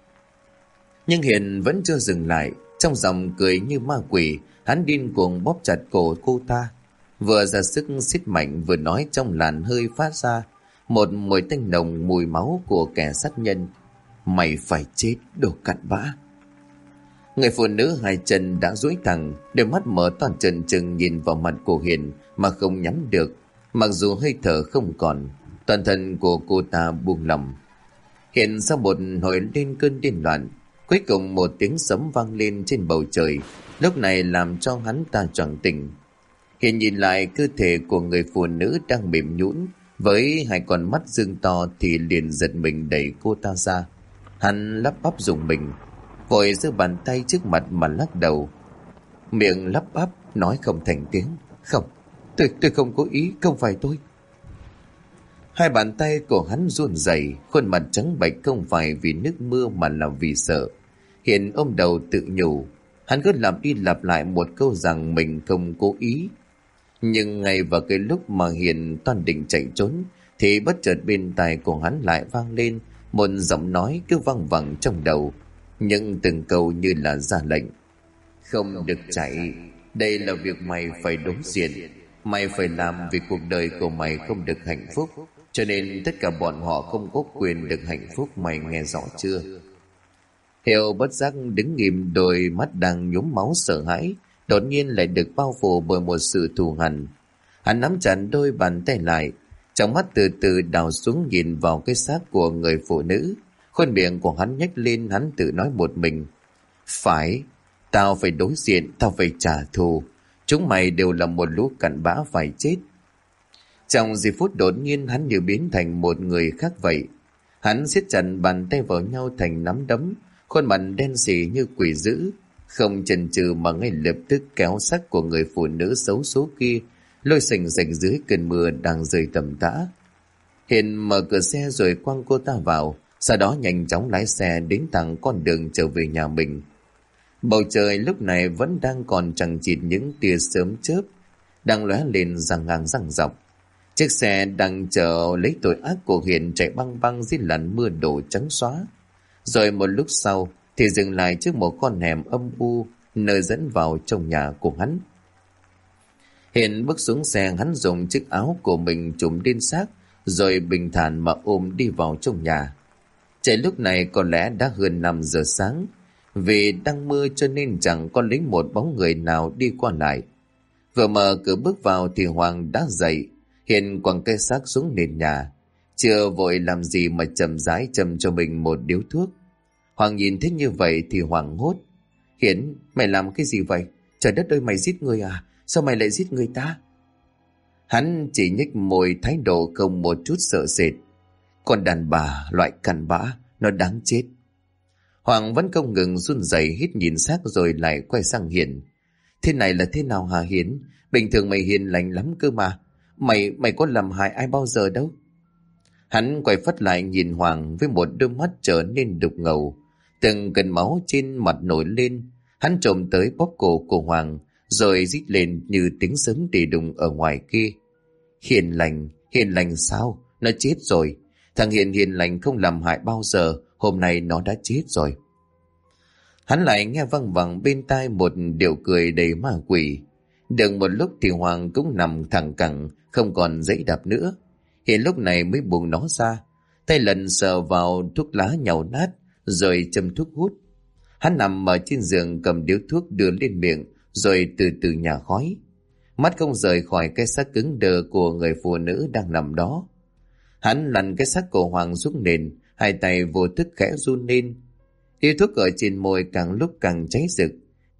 Nhưng Hiền vẫn chưa dừng lại. Trong giọng cười như ma quỷ, hắn điên cuồng bóp chặt cổ cô ta, vừa ra sức siết mạnh, vừa nói trong làn hơi phát ra một mùi tanh nồng, mùi máu của kẻ sát nhân: "Mày phải chết, đồ cặn bã!" Người phụ nữ hai chân đã duỗi thẳng, đôi mắt mở to trừng trừng nhìn vào mặt của Hiền mà không nhắm được. Mặc dù hơi thở không còn, toàn thân của cô ta buông lỏng. Hiền sau một hồi lên cơn điên loạn, cuối cùng một tiếng sấm vang lên trên bầu trời, lúc này làm cho hắn ta choàng tỉnh. Hiền nhìn lại cơ thể của người phụ nữ đang mềm nhũn với hai con mắt dương to thì liền giật mình đẩy cô ta ra. Hắn lắp bắp rùng mình, vội giơ bàn tay trước mặt mà lắc đầu, miệng lắp bắp nói không thành tiếng: "Không, tôi không có ý, không phải tôi." Hai bàn tay của hắn run rẩy, khuôn mặt trắng bệch không phải vì nước mưa mà là vì sợ. Hiền ôm đầu tự nhủ, hắn cứ lặp đi lặp lại một câu rằng mình không cố ý. Nhưng ngay vào cái lúc mà Hiền toan định chạy trốn thì bất chợt bên tai của hắn lại vang lên một giọng nói cứ văng vẳng trong đầu, nhưng từng câu như là ra lệnh: "Không được chạy, đây là việc mày phải đối diện. Mày phải làm vì cuộc đời của mày không được hạnh phúc, cho nên tất cả bọn họ không có quyền được hạnh phúc, mày nghe rõ chưa?" Hiệu bất giác đứng nghiêm, đôi mắt đang nhuốm máu sợ hãi đột nhiên lại được bao phủ bởi một sự thù hằn. Hắn nắm chặt đôi bàn tay lại, trong mắt từ từ đào xuống nhìn vào cái xác của người phụ nữ. Khuôn miệng của hắn nhếch lên, hắn tự nói một mình: "Phải, tao phải đối diện, tao phải trả thù. Chúng mày đều là một lũ cặn bã phải chết." Trong giây phút đột nhiên hắn như biến thành một người khác vậy. Hắn siết chặt bàn tay vào nhau thành nắm đấm, khuôn mặt đen sì như quỷ dữ, không chần chừ mà ngay lập tức kéo xác của người phụ nữ xấu số kia lôi sành sạch dưới cơn mưa đang rơi tầm tã. Hiền mở cửa xe rồi quăng cô ta vào, sau đó nhanh chóng lái xe đến thẳng con đường trở về nhà mình. Bầu trời lúc này vẫn đang còn chằng chịt những tia sớm chớp đang lóe lên răng ngang răng dọc. Chiếc xe đang chờ lấy tội ác của Hiền chạy băng băng dưới làn mưa đổ trắng xóa. Rồi một lúc sau thì dừng lại trước một con hẻm âm u nơi dẫn vào trong nhà của hắn. Hiền bước xuống xe, hắn dùng chiếc áo của mình trùm lên xác rồi bình thản mà ôm đi vào trong nhà. Trời lúc này có lẽ đã hơn 5 giờ sáng, vì đang mưa cho nên chẳng có lấy một bóng người nào đi qua lại. Vừa mở cửa bước vào thì Hoàng đã dậy. Hiền quẳng cái xác xuống nền nhà, chưa vội làm gì mà chậm rãi châm cho mình một điếu thuốc. Hoàng nhìn thấy như vậy thì hoảng hốt. Hiền, mày làm cái gì vậy? Trời đất ơi, mày giết người à? Sao mày lại giết người ta? Hắn chỉ nhếch môi, thái độ không một chút sợ sệt. Con đàn bà loại cặn bã, nó đáng chết. Hoàng vẫn không ngừng run rẩy hít nhìn xác rồi lại quay sang Hiền. Thế này là thế nào hả Hiền? Bình thường mày hiền lành lắm cơ mà. Mày có làm hại ai bao giờ đâu. Hắn quay phắt lại nhìn Hoàng với một đôi mắt trở nên đục ngầu. Từng cơn máu trên mặt nổi lên. Hắn trồm tới bóp cổ của Hoàng, rồi rít lên như tiếng sấm đi đùng ở ngoài kia. Hiền lành sao? Nó chết rồi. Thằng hiền lành không làm hại bao giờ, hôm nay nó đã chết rồi. Hắn lại nghe văng vẳng bên tai một điệu cười đầy ma quỷ. Được một lúc thì Hoàng cũng nằm thẳng cẳng, không còn dãy đạp nữa. Hiền lúc này mới buông nó ra, tay lần sờ vào thuốc lá nhàu nát, rồi châm thuốc hút. Hắn nằm ở trên giường cầm điếu thuốc đưa lên miệng, rồi từ từ nhả khói. Mắt không rời khỏi cái xác cứng đờ của người phụ nữ đang nằm đó. Hắn lăn cái xác của Hoàng xuống nền, hai tay vô thức khẽ run lên. Điếu thuốc ở trên môi càng lúc càng cháy rực.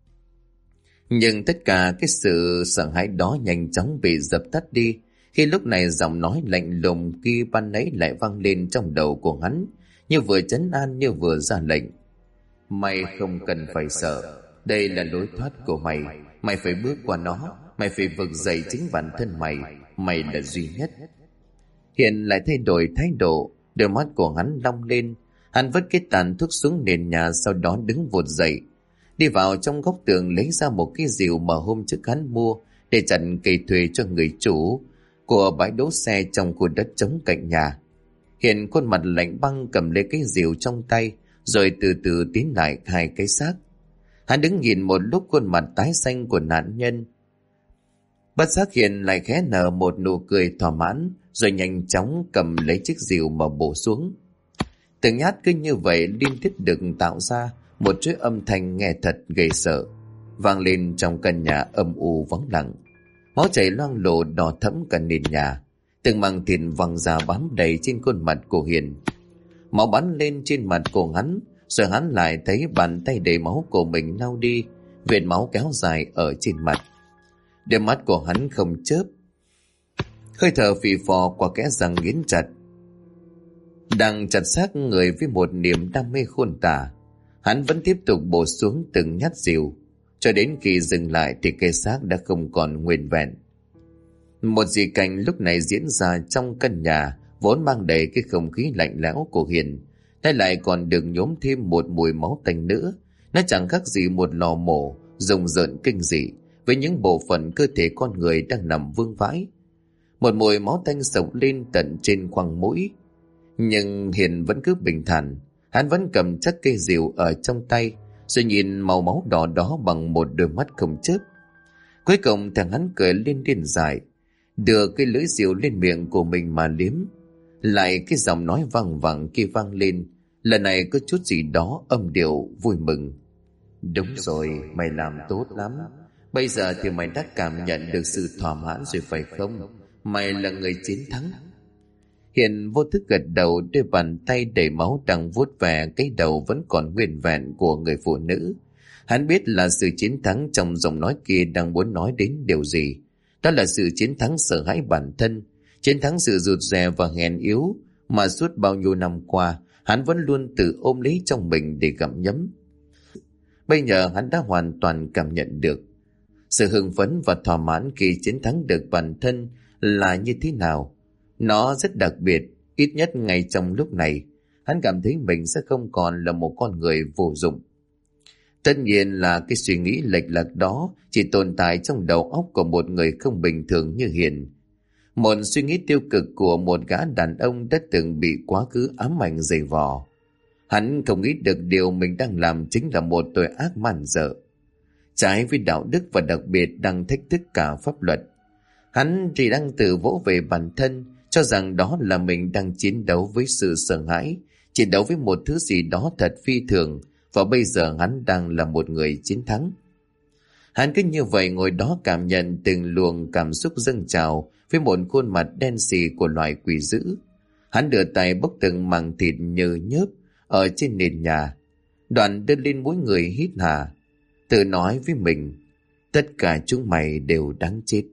Nhưng tất cả cái sự sợ hãi đó nhanh chóng bị dập tắt đi, khi lúc này giọng nói lạnh lùng kia ban nãy lại vang lên trong đầu của hắn, như vừa trấn an như vừa ra lệnh. Mày không cần phải sợ, đây là lối thoát của mày, mày phải bước qua nó, mày phải vực dậy chính bản thân mày, mày là duy nhất. Hiện lại thay đổi thái độ, đôi mắt của hắn long lên, hắn vứt cái tàn thuốc xuống nền nhà, sau đó đứng vụt dậy, đi vào trong góc tường lấy ra một cái rìu mà hôm trước hắn mua để chặn cây thuê cho người chủ của bãi đỗ xe trong khu đất trống cạnh nhà. Hiện khuôn mặt lạnh băng cầm lấy cái rìu trong tay, rồi từ từ tiến lại hai cái xác. Hắn đứng nhìn một lúc khuôn mặt tái xanh của nạn nhân. Bất giác Hiền lại khẽ nở một nụ cười thỏa mãn, rồi nhanh chóng cầm lấy chiếc rìu mà bổ xuống. Từng nhát cứ như vậy liên tiếp được tạo ra một chuỗi âm thanh nghe thật ghê sợ, vang lên trong căn nhà âm u vắng lặng. Máu chảy loang lổ đỏ thẫm cả nền nhà, từng mảng thịt văng ra bám đầy trên khuôn mặt của Hiền. Máu bắn lên trên mặt của hắn, rồi hắn lại thấy bàn tay đầy máu của mình lau đi, vệt máu kéo dài ở trên mặt. Đôi mắt của hắn không chớp, hơi thở phì phò qua kẽ răng nghiến chặt. Đang chặt xác người với một niềm đam mê khôn tả, hắn vẫn tiếp tục bổ xuống từng nhát rìu, cho đến khi dừng lại thì cây xác đã không còn nguyên vẹn. Một dị cảnh lúc này diễn ra trong căn nhà vốn mang đầy cái không khí lạnh lẽo của Hiền, nay lại còn được nhuốm thêm một mùi máu tanh nữa. Nó chẳng khác gì một lò mổ rùng rợn kinh dị, với những bộ phận cơ thể con người đang nằm vương vãi. Một mùi máu tanh sộc lên tận trên khoang mũi. Nhưng Hiền vẫn cứ bình thản, hắn vẫn cầm chắc cây rìu ở trong tay, rồi nhìn màu máu đỏ đó bằng một đôi mắt không chớp. Cuối cùng thằng hắn cười lên điên dại, đưa cái lưỡi rìu lên miệng của mình mà liếm. Lại cái giọng nói vang vẳng kia vang lên, lần này có chút gì đó âm điệu vui mừng. Đúng rồi, mày làm tốt lắm. Bây giờ thì mày đã cảm nhận được sự thỏa mãn rồi phải không? Mày là người chiến thắng. Hiền vô thức gật đầu, đôi bàn tay đầy máu đang vuốt về cái đầu vẫn còn nguyên vẹn của người phụ nữ. Hắn biết là sự chiến thắng trong giọng nói kia đang muốn nói đến điều gì. Đó là sự chiến thắng sợ hãi bản thân, chiến thắng sự rụt rè và hèn yếu mà suốt bao nhiêu năm qua hắn vẫn luôn tự ôm lấy trong mình để gặm nhấm. Bây giờ hắn đã hoàn toàn cảm nhận được sự hưng phấn và thỏa mãn khi chiến thắng được bản thân là như thế nào. Nó rất đặc biệt, ít nhất ngay trong lúc này, hắn cảm thấy mình sẽ không còn là một con người vô dụng. Tất nhiên là cái suy nghĩ lệch lạc đó chỉ tồn tại trong đầu óc của một người không bình thường như Hiền. Một suy nghĩ tiêu cực của một gã đàn ông đã từng bị quá khứ ám ảnh dày vò. Hắn không nghĩ được điều mình đang làm chính là một tội ác man dợ, trái với đạo đức và đặc biệt đang thách thức cả pháp luật. Hắn chỉ đang tự vỗ về bản thân, cho rằng đó là mình đang chiến đấu với sự sợ hãi, chiến đấu với một thứ gì đó thật phi thường, và bây giờ hắn đang là một người chiến thắng. Hắn cứ như vậy ngồi đó cảm nhận từng luồng cảm xúc dâng trào với một khuôn mặt đen sì của loài quỷ dữ. Hắn đưa tay bốc từng mảng thịt nhừ nhớp ở trên nền nhà, đoạn đưa lên mỗi người hít hà, tự nói với mình, tất cả chúng mày đều đáng chết.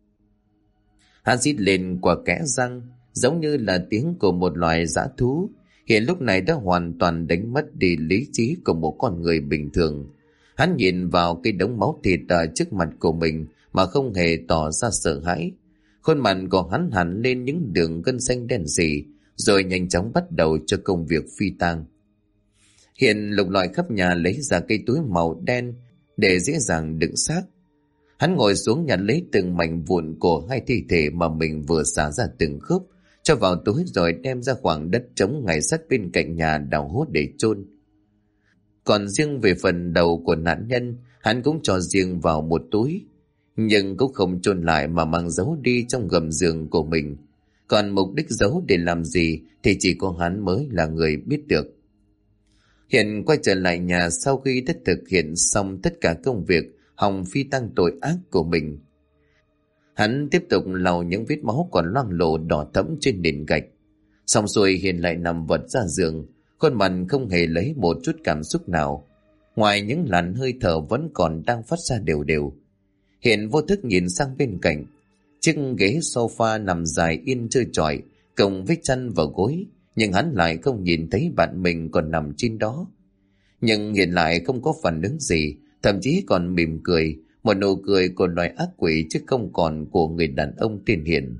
Hắn rít lên qua kẽ răng, giống như là tiếng của một loài dã thú, hiện lúc này đã hoàn toàn đánh mất đi lý trí của một con người bình thường. Hắn nhìn vào cái đống máu thịt ở trước mặt của mình mà không hề tỏ ra sợ hãi. Khuôn mặt của hắn hẳn lên những đường gân xanh đen sì, rồi nhanh chóng bắt đầu cho công việc phi tang. Hiện lục lọi khắp nhà lấy ra cây túi màu đen để dễ dàng đựng xác. Hắn ngồi xuống nhặt lấy từng mảnh vụn của hai thi thể mà mình vừa xả ra từng khớp, cho vào túi rồi đem ra khoảng đất trống ngay sát bên cạnh nhà đào hốt để chôn. Còn riêng về phần đầu của nạn nhân, hắn cũng cho riêng vào một túi, nhưng cũng không chôn lại mà mang giấu đi trong gầm giường của mình. Còn mục đích giấu để làm gì thì chỉ có hắn mới là người biết được. Hiện quay trở lại nhà sau khi đã thực hiện xong tất cả công việc hòng phi tang tội ác của mình. Hắn tiếp tục lau những vết máu còn loang lổ đỏ thẫm trên nền gạch. Xong xuôi Hiền lại nằm vật ra giường, khuôn mặt không hề lấy một chút cảm xúc nào, ngoài những làn hơi thở vẫn còn đang phát ra đều đều. Hiền vô thức nhìn sang bên cạnh, chiếc ghế sofa nằm dài yên trơ trọi, cộng với chăn và gối, nhưng hắn lại không nhìn thấy bạn mình còn nằm trên đó. Nhưng Hiền lại không có phản ứng gì, thậm chí còn mỉm cười, một nụ cười của loài ác quỷ chứ không còn của người đàn ông tên Hiền.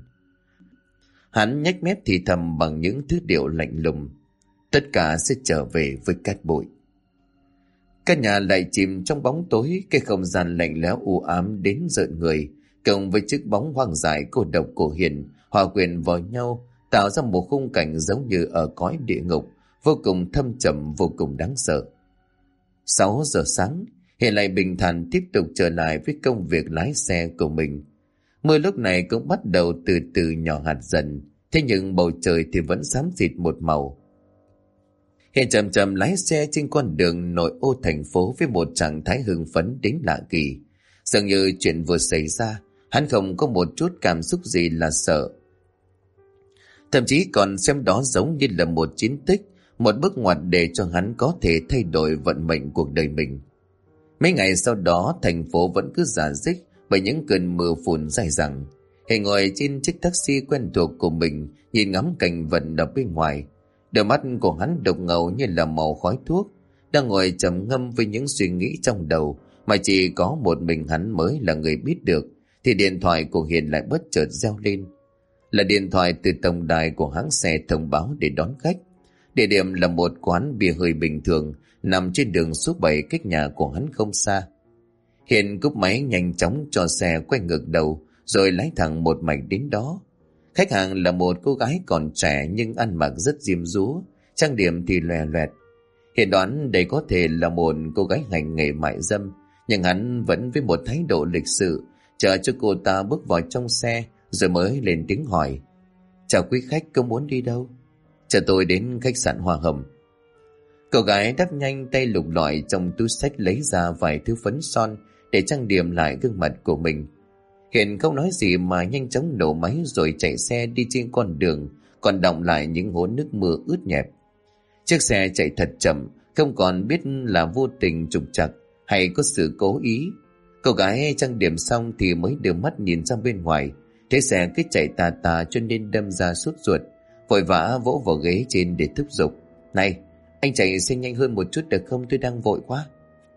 Hắn nhếch mép thì thầm bằng những thứ điệu lạnh lùng, tất cả sẽ trở về với cát bụi. Căn nhà lại chìm trong bóng tối, cái không gian lạnh lẽo u ám đến rợn người, cộng với chiếc bóng hoang dại cô độc của Hiền hòa quyện vào nhau, tạo ra một khung cảnh giống như ở cõi địa ngục, vô cùng thâm trầm, vô cùng đáng sợ. 6 giờ sáng, Hiền lại bình thản tiếp tục trở lại với công việc lái xe của mình. Mưa lúc này cũng bắt đầu từ từ nhỏ hạt dần, thế nhưng bầu trời thì vẫn xám xịt một màu. Hiền chậm chậm lái xe trên con đường nội ô thành phố với một trạng thái hưng phấn đến lạ kỳ. Dường như chuyện vừa xảy ra, hắn không có một chút cảm xúc gì là sợ. Thậm chí còn xem đó giống như là một chiến tích, một bước ngoặt để cho hắn có thể thay đổi vận mệnh cuộc đời mình. Mấy ngày sau đó, thành phố vẫn cứ rả rích bởi những cơn mưa phùn dày dẳng. Hiền ngồi trên chiếc taxi quen thuộc của mình, nhìn ngắm cảnh vật ở bên ngoài. Đôi mắt của hắn đục ngầu như là màu khói thuốc, đang ngồi trầm ngâm với những suy nghĩ trong đầu mà chỉ có một mình hắn mới là người biết được. Thì điện thoại của Hiền lại bất chợt reo lên. Là điện thoại từ tổng đài của hãng xe thông báo để đón khách. Địa điểm là một quán bia hơi bình thường nằm trên đường số 7 cách nhà của hắn không xa. Hiền cúp máy nhanh chóng cho xe quay ngược đầu rồi lái thẳng một mạch đến đó. Khách hàng là một cô gái còn trẻ nhưng ăn mặc rất diêm dúa, trang điểm thì lòe loẹt. Hiền đoán đây có thể là một cô gái hành nghề mại dâm, nhưng hắn vẫn với một thái độ lịch sự chờ cho cô ta bước vào trong xe rồi mới lên tiếng hỏi. Chào quý khách, có muốn đi đâu? Chờ tôi đến khách sạn Hoa Hồng. Cô gái đáp nhanh, tay lục lọi trong túi xách lấy ra vài thứ phấn son để trang điểm lại gương mặt của mình. Hiền không nói gì mà nhanh chóng nổ máy rồi chạy xe đi trên con đường còn đọng lại những hố nước mưa ướt nhẹp. Chiếc xe chạy thật chậm, không còn biết là vô tình trục trặc hay có sự cố ý. Cô gái trang điểm xong thì mới đưa mắt nhìn ra bên ngoài, thấy xe cứ chạy tà tà cho nên đâm ra sốt ruột, vội vã vỗ vào ghế trên để thúc giục. Này, anh chạy xe nhanh hơn một chút được không, tôi đang vội quá.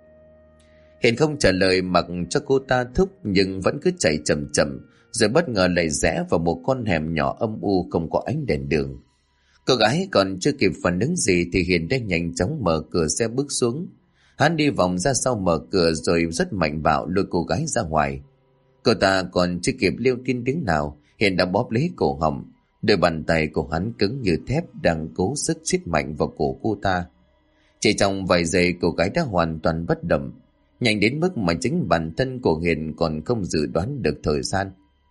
Hiền không trả lời mặc cho cô ta thúc nhưng vẫn cứ chạy chậm chậm, rồi bất ngờ lại rẽ vào một con hẻm nhỏ âm u không có ánh đèn đường. Cô gái còn chưa kịp phản ứng gì thì Hiền đã nhanh chóng mở cửa xe bước xuống. Hắn đi vòng ra sau mở cửa rồi rất mạnh bạo lôi cô gái ra ngoài. Cô ta còn chưa kịp liêu tin tiếng nào, Hiền đã bóp lấy cổ họng. Đôi bàn tay của hắn cứng như thép đang cố sức siết mạnh vào cổ cô ta. Chỉ trong vài giây cô gái đã hoàn toàn bất động, nhanh đến mức mà chính bản thân của Hiền còn không dự đoán được thời gian.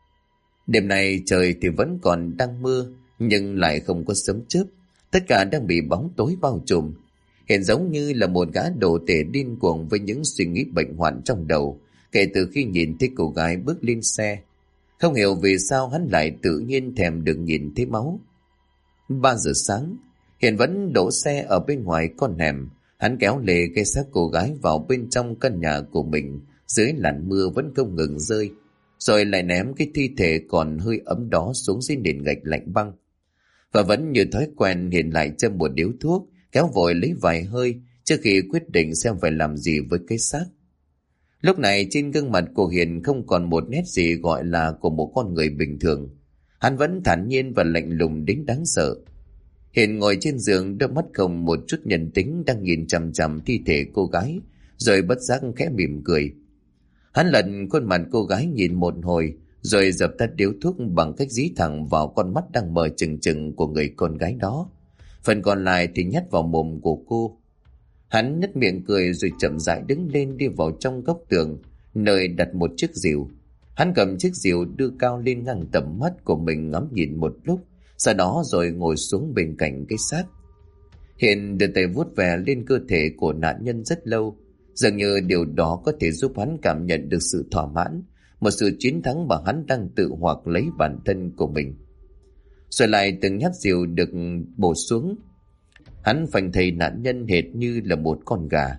Đêm nay trời thì vẫn còn đang mưa nhưng lại không có sấm chớp, tất cả đang bị bóng tối bao trùm. Hiền giống như là một gã đồ tể điên cuồng với những suy nghĩ bệnh hoạn trong đầu kể từ khi nhìn thấy cô gái bước lên xe. Không hiểu vì sao hắn lại tự nhiên thèm được nhìn thấy máu. 3 giờ sáng, Hiền vẫn đỗ xe ở bên ngoài con hẻm. Hắn kéo lê cái xác cô gái vào bên trong căn nhà của mình, dưới làn mưa vẫn không ngừng rơi, rồi lại ném cái thi thể còn hơi ấm đó xuống dưới nền gạch lạnh băng. Và vẫn như thói quen, Hiền lại châm một điếu thuốc, kéo vội lấy vài hơi trước khi quyết định xem phải làm gì với cái xác. Lúc này trên gương mặt của Hiền không còn một nét gì gọi là của một con người bình thường. Hắn vẫn thản nhiên và lạnh lùng đến đáng sợ. Hiền ngồi trên giường, đôi mắt không một chút nhân tính đang nhìn chằm chằm thi thể cô gái, rồi bất giác khẽ mỉm cười. Hắn lật khuôn mặt cô gái nhìn một hồi, rồi dập tắt điếu thuốc bằng cách dí thẳng vào con mắt đang mở trừng trừng của người con gái đó. Phần còn lại thì nhét vào mồm của cô. Hắn nhếch miệng cười rồi chậm rãi đứng lên, đi vào trong góc tường, nơi đặt một chiếc rìu. Hắn cầm chiếc rìu đưa cao lên ngang tầm mắt của mình, ngắm nhìn một lúc, sau đó rồi ngồi xuống bên cạnh cái xác. Hiền đưa tay vuốt về lên cơ thể của nạn nhân rất lâu, dường như điều đó có thể giúp hắn cảm nhận được sự thỏa mãn, một sự chiến thắng mà hắn đang tự hoặc lấy bản thân của mình. Rồi lại từng nhát rìu được bổ xuống, hắn phanh thây nạn nhân hệt như là một con gà.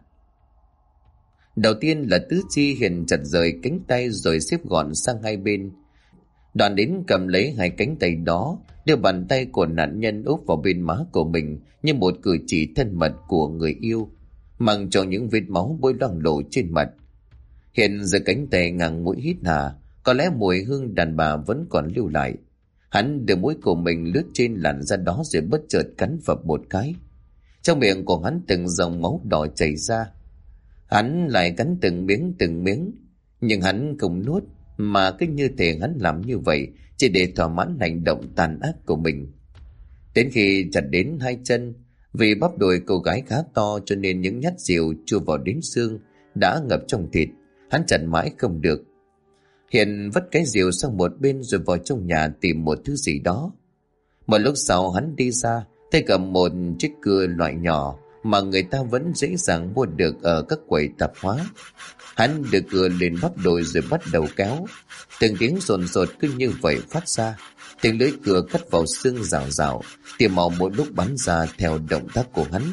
Đầu tiên là tứ chi. Hiền chặt rời cánh tay rồi xếp gọn sang hai bên, đoạn đến cầm lấy hai cánh tay đó, đưa bàn tay của nạn nhân úp vào bên má của mình như một cử chỉ thân mật của người yêu, mặc cho những vết máu bôi loang lổ trên mặt. Hiền giơ cánh tay ngang mũi hít hà, có lẽ mùi hương đàn bà vẫn còn lưu lại. Hắn đưa mũi của mình lướt trên làn da đó rồi bất chợt cắn phập một cái. Trong miệng của hắn từng dòng máu đỏ chảy ra. Hắn lại cắn từng miếng, nhưng hắn không nuốt, mà cứ như thể hắn làm như vậy chỉ để thỏa mãn hành động tàn ác của mình. Đến khi chặt đến hai chân, vì bắp đùi cô gái khá to cho nên những nhát rìu chưa vào đến xương đã ngập trong thịt, hắn chặt mãi không được. Hiền vất cái rìu sang một bên rồi vào trong nhà tìm một thứ gì đó. Một lúc sau hắn đi ra, tay cầm một chiếc cưa loại nhỏ mà người ta vẫn dễ dàng mua được ở các quầy tạp hóa. Hắn đưa cưa lên bắp đùi rồi bắt đầu kéo. Từng tiếng rồn rột cứ như vậy phát ra. Tiếng lưỡi cưa cắt vào xương rào rào, tia máu một lúc bắn ra theo động tác của hắn.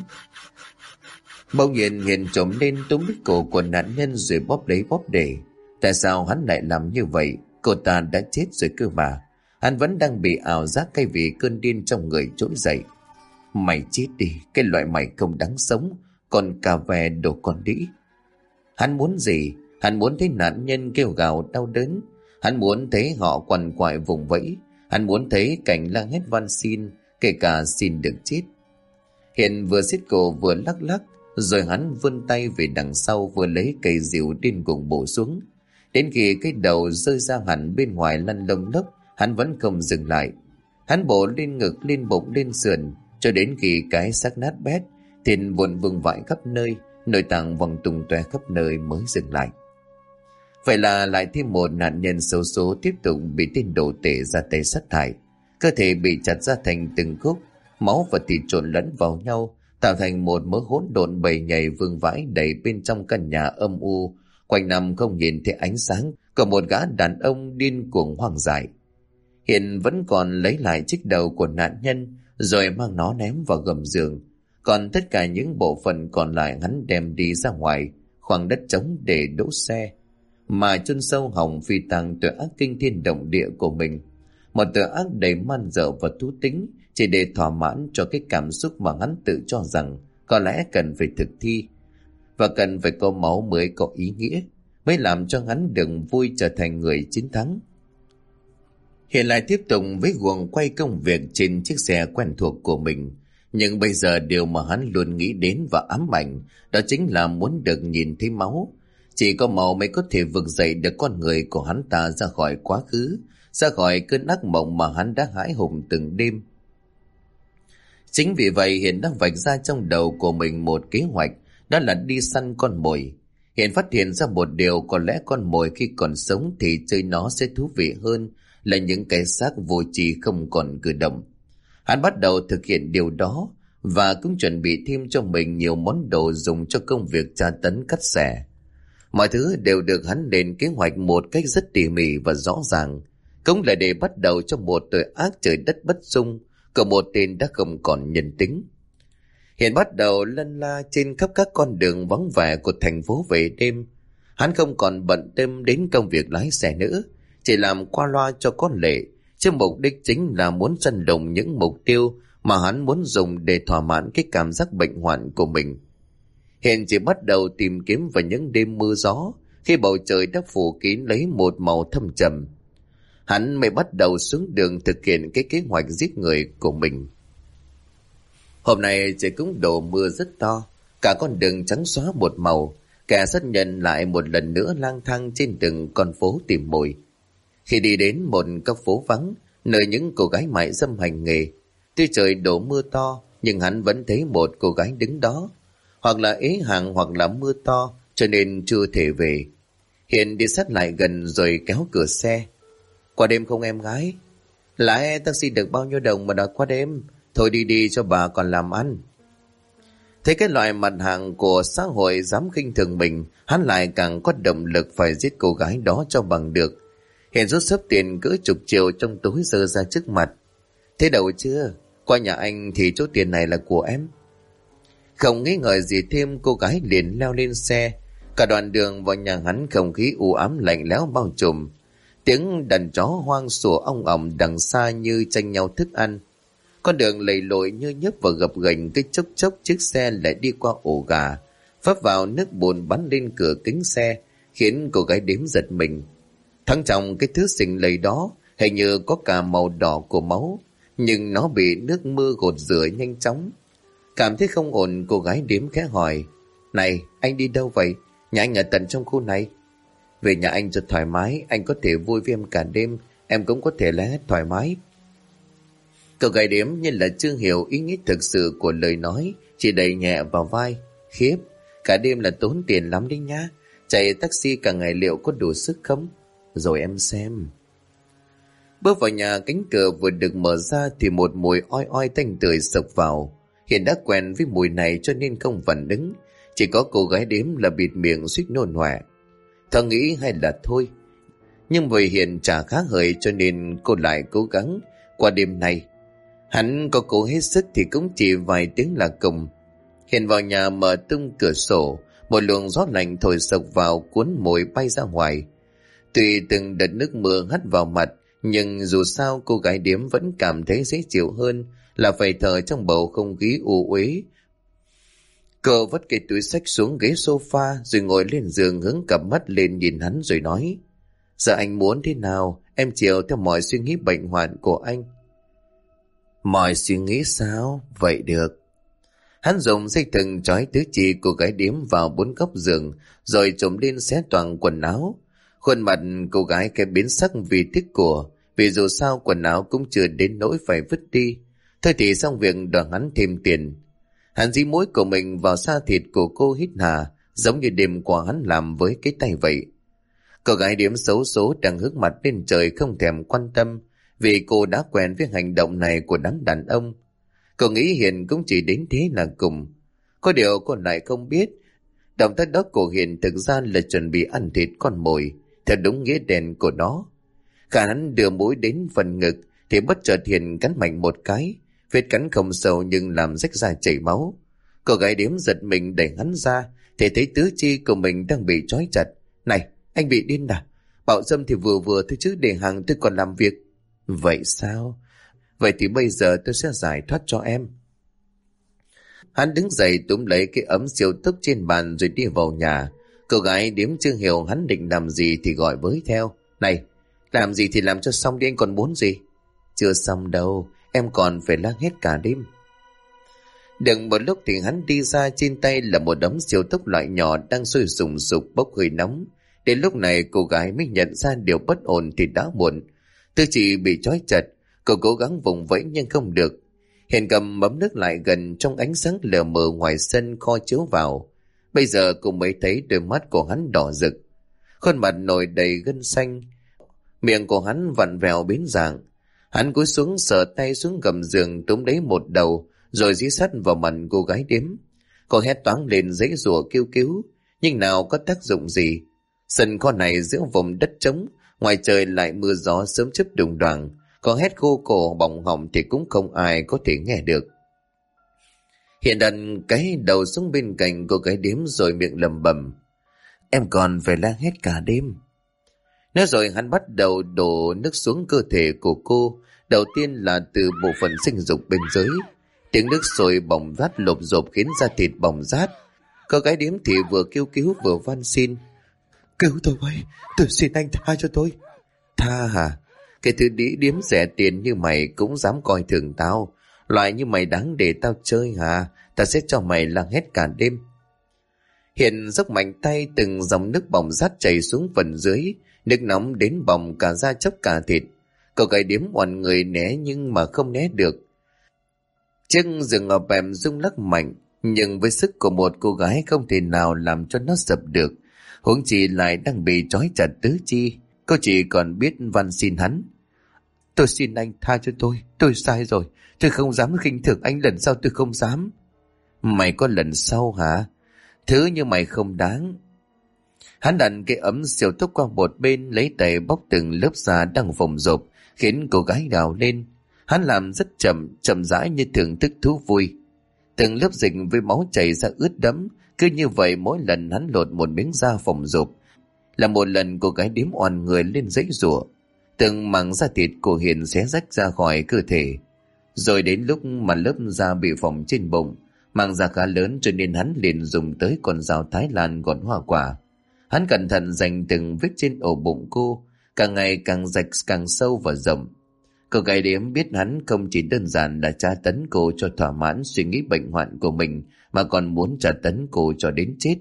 Bỗng nhiên Hiền trồm lên túm lấy cổ của nạn nhân rồi bóp lấy bóp để. Tại sao hắn lại làm như vậy? Cô ta đã chết rồi cơ mà. Hắn vẫn đang bị ảo giác cay vì cơn điên trong người trỗi dậy. Mày chết đi, cái loại mày không đáng sống, còn cà ve đồ con đĩ. Hắn muốn gì? Hắn muốn thấy nạn nhân kêu gào đau đớn. Hắn muốn thấy họ quằn quại vùng vẫy. Hắn muốn thấy cảnh la hét van xin, kể cả xin được chết. Hiện vừa siết cổ vừa lắc lắc, rồi hắn vươn tay về đằng sau vừa lấy cây rìu điên cuồng bổ xuống. Đến khi cái đầu rơi ra hẳn bên ngoài lăn lông lốc, hắn vẫn không dừng lại. Hắn bổ lên ngực, lên bụng, lên sườn, cho đến khi cái xác nát bét, thịt vụn vương vãi khắp nơi, nội tạng văng tung tóe khắp nơi mới dừng lại. Vậy là lại thêm một nạn nhân xấu số tiếp tục bị tên đồ tể ra tay sát hại. Cơ thể bị chặt ra thành từng khúc, máu và thịt trộn lẫn vào nhau, tạo thành một mớ hỗn độn bầy nhầy vương vãi đầy bên trong căn nhà âm u. Quanh năm không nhìn thấy ánh sáng, có một gã đàn ông điên cuồng hoang dại. Hiện vẫn còn lấy lại chiếc đầu của nạn nhân, rồi mang nó ném vào gầm giường. Còn tất cả những bộ phận còn lại hắn đem đi ra ngoài khoảng đất trống để đỗ xe, mà chôn sâu hòng phi tang tội ác kinh thiên động địa của mình. Một tội ác đầy man dợ và thú tính, chỉ để thỏa mãn cho cái cảm xúc mà hắn tự cho rằng có lẽ cần phải thực thi, và cần phải có máu mới có ý nghĩa, mới làm cho hắn đừng vui trở thành người chiến thắng. Hiện lại tiếp tục với guồng quay công việc trên chiếc xe quen thuộc của mình. Nhưng bây giờ điều mà hắn luôn nghĩ đến và ám ảnh, đó chính là muốn được nhìn thấy máu. Chỉ có máu mới có thể vực dậy được con người của hắn ta ra khỏi quá khứ, ra khỏi cơn ác mộng mà hắn đã hãi hùng từng đêm. Chính vì vậy Hiền đã vạch ra trong đầu của mình một kế hoạch, đó là đi săn con mồi. Hiền phát hiện ra một điều, có lẽ con mồi khi còn sống thì chơi nó sẽ thú vị hơn là những cái xác vô tri không còn cử động. Hắn bắt đầu thực hiện điều đó và cũng chuẩn bị thêm cho mình nhiều món đồ dùng cho công việc tra tấn cắt xẻ. Mọi thứ đều được hắn lên kế hoạch một cách rất tỉ mỉ và rõ ràng. cũng là để bắt đầu cho một tội ác trời đất bất dung của một tên đã không còn nhân tính. Hiền bắt đầu lân la trên khắp các con đường vắng vẻ của thành phố về đêm. Hắn không còn bận tâm đến công việc lái xe nữa, chỉ làm qua loa cho có lệ, chứ mục đích chính là muốn săn lùng những mục tiêu mà hắn muốn dùng để thỏa mãn cái cảm giác bệnh hoạn của mình. Hiền chỉ bắt đầu tìm kiếm vào những đêm mưa gió, khi bầu trời đã phủ kín lấy một màu thâm trầm. Hắn mới bắt đầu xuống đường thực hiện cái kế hoạch giết người của mình. Hôm nay trời cũng đổ mưa rất to, cả con đường trắng xóa một màu. Kẻ sát nhân lại một lần nữa lang thang trên từng con phố tìm mồi. Khi đi đến một góc phố vắng, nơi những cô gái mại dâm hành nghề, tuy trời đổ mưa to, nhưng hắn vẫn thấy một cô gái đứng đó. Hoặc là ế hàng hoặc là mưa to, cho nên chưa thể về. Hiền đi sát lại gần rồi kéo cửa xe. Qua đêm không em gái? Lái taxi được bao nhiêu đồng mà đòi qua đêm? Thôi đi đi cho bà còn làm ăn. Thấy cái loại mặt hàng của xã hội dám khinh thường mình, hắn lại càng có động lực phải giết cô gái đó cho bằng được. Hiền rút xấp tiền cỡ chục triệu trong túi giơ ra trước mặt. Thế đâu chưa? Qua nhà anh thì số tiền này là của em. Không nghĩ ngợi gì thêm, cô gái liền leo lên xe. Cả đoạn đường vào nhà hắn không khí u ám lạnh lẽo bao trùm. Tiếng đàn chó hoang sủa ong ong đằng xa như tranh nhau thức ăn. Con đường lầy lội như nhấp và gập ghềnh, cái chốc chốc chiếc xe lại đi qua ổ gà, phấp vào nước bùn bắn lên cửa kính xe, khiến cô gái đếm giật mình. Thắng trong cái thứ xình lầy đó hình như có cả màu đỏ của máu, nhưng nó bị nước mưa gột rửa nhanh chóng. Cảm thấy không ổn, cô gái đếm khẽ hỏi: Này, anh đi đâu vậy? Nhà anh ở tận trong khu này. Về nhà anh cho thoải mái, anh có thể vui với em cả đêm, em cũng có thể lái hết thoải mái. Cậu gái đếm như là chưa hiểu ý nghĩa thực sự của lời nói, chỉ đẩy nhẹ vào vai. Khiếp, cả đêm là tốn tiền lắm đấy nhá. Chạy taxi cả ngày liệu có đủ sức không? Rồi em xem. Bước vào nhà, cánh cửa vừa được mở ra thì một mùi oi oi tanh tưởi sộc vào. Hiền đã quen với mùi này cho nên không phản ứng. Chỉ có cô gái đếm là bịt miệng suýt nôn hoẹ. Thằng nghĩ hay là thôi. Nhưng vì Hiền chả khá hơi cho nên cô lại cố gắng. Qua đêm này, hắn có cố hết sức thì cũng chỉ vài tiếng là cùng. Hiền vào nhà mở tung cửa sổ, một luồng gió lạnh thổi sộc vào cuốn mồi bay ra ngoài. Tuy từng đợt nước mưa hắt vào mặt, nhưng dù sao cô gái điếm vẫn cảm thấy dễ chịu hơn là phải thở trong bầu không khí u uế. Cô vất cái túi xách xuống ghế sofa rồi ngồi lên giường, hướng cặp mắt lên nhìn hắn rồi nói: Giờ anh muốn thế nào? Em chiều theo mọi suy nghĩ bệnh hoạn của anh. Mọi suy nghĩ sao? Vậy được. Hắn dùng dây thừng trói tứ chi cô gái điếm vào bốn góc giường, rồi trộm lên xé toang quần áo. Khuôn mặt cô gái cái biến sắc vì tiếc của, vì dù sao quần áo cũng chưa đến nỗi phải vứt đi. Thôi thì xong việc đòi hắn thêm tiền. Hắn dí mũi của mình vào da thịt của cô hít hà, giống như đêm qua hắn làm với cái tay vậy. Cô gái điếm xấu số đang hướng mặt lên trời không thèm quan tâm, vì cô đã quen với hành động này của đám đàn ông. Cô nghĩ Hiền cũng chỉ đến thế là cùng. Có điều cô lại không biết, động tác đó của Hiền thực ra là chuẩn bị ăn thịt con mồi, theo đúng nghĩa đen của nó. Khả hắn đưa mũi đến phần ngực, thì bất chợt Hiền cắn mạnh một cái, vết cắn không sâu nhưng làm rách da chảy máu. Cô gái điếm giật mình đẩy hắn ra, thì thấy tứ chi của mình đang bị trói chặt. Này, anh bị điên à? Bạo dâm thì vừa vừa thôi chứ, để hàng tôi còn làm việc. Vậy sao? Vậy thì bây giờ tôi sẽ giải thoát cho em. Hắn đứng dậy túm lấy cái ấm siêu tốc trên bàn rồi đi vào nhà. Cô gái điếm chưa hiểu hắn định làm gì thì gọi với theo: Này, làm gì thì làm cho xong đi, anh còn muốn gì? Chưa xong đâu, em còn phải lang hết cả đêm. Đừng một lúc thì hắn đi ra, trên tay là một đống siêu tốc loại nhỏ đang sôi sùng sục bốc hơi nóng. Đến lúc này cô gái mới nhận ra điều bất ổn thì đã muộn. Tư chỉ bị trói chặt, cô cố gắng vùng vẫy nhưng không được. Hiền cầm mắm nước lại gần trong ánh sáng lờ mờ ngoài sân kho chiếu vào. Bây giờ cô mới thấy đôi mắt của hắn đỏ rực, khuôn mặt nổi đầy gân xanh, miệng của hắn vặn vẹo biến dạng. Hắn cúi xuống sờ tay xuống gầm giường túm lấy một đầu rồi dí sắt vào mặt cô gái điếm. Cô hét toáng lên giãy giụa kêu cứu, nhưng nào có tác dụng gì. Sân kho này giữa vùng đất trống, Ngoài trời lại mưa gió sớm chớp đùng đoàng, có hét khô cổ bỏng họng thì cũng không ai có thể nghe được. Hiện đặt cái đầu xuống bên cạnh cô gái điếm rồi miệng lẩm bẩm: Em còn phải la hét cả đêm. Nói rồi hắn bắt đầu đổ nước xuống cơ thể của cô. Đầu tiên là từ bộ phận sinh dục bên dưới. Tiếng nước sôi bỏng rát lộp rộp khiến da thịt bỏng rát. Cô gái điếm thì vừa kêu cứu vừa van xin: Cứu tôi với, tôi xin anh tha cho tôi. Tha hả? Cái thứ đĩ điếm rẻ tiền như mày cũng dám coi thường tao. Loại như mày đáng để tao chơi hả? Tao sẽ cho mày la hét cả đêm. Hiện dốc mạnh tay, từng dòng nước bỏng rát chảy xuống phần dưới. Nước nóng đến bỏng cả da chóc cả thịt. Cô gái điếm oằn người né nhưng mà không né được. Chiếc giường ở bèm rung lắc mạnh, nhưng với sức của một cô gái không thể nào làm cho nó sập được. Huống chi lại đang bị trói chặt tứ chi. Cô chỉ còn biết van xin hắn: Tôi xin anh tha cho tôi sai rồi. Tôi không dám khinh thường anh, lần sau tôi không dám. Mày có lần sau hả? Thứ như mày không đáng. Hắn đặt cái ấm siêu tốc qua một bên, lấy tay bóc từng lớp da đang phồng rộp, khiến cô gái gào lên. Hắn làm rất chậm rãi như thưởng thức thú vui. Từng lớp dịch với máu chảy ra ướt đẫm, cứ như vậy mỗi lần hắn lột một miếng da phồng rộp là một lần cô gái điếm oằn người lên giãy giụa. Từng mảng da thịt của Hiền xé rách ra khỏi cơ thể. Rồi đến lúc mà lớp da bị phồng trên bụng, mảng da khá lớn cho nên hắn liền dùng tới con dao Thái Lan gọt hoa quả. Hắn cẩn thận dành từng vết trên ổ bụng cô, càng ngày càng rạch càng sâu và rộng. Cô gái điếm biết hắn không chỉ đơn giản là tra tấn cô cho thỏa mãn suy nghĩ bệnh hoạn của mình, mà còn muốn tra tấn cô cho đến chết.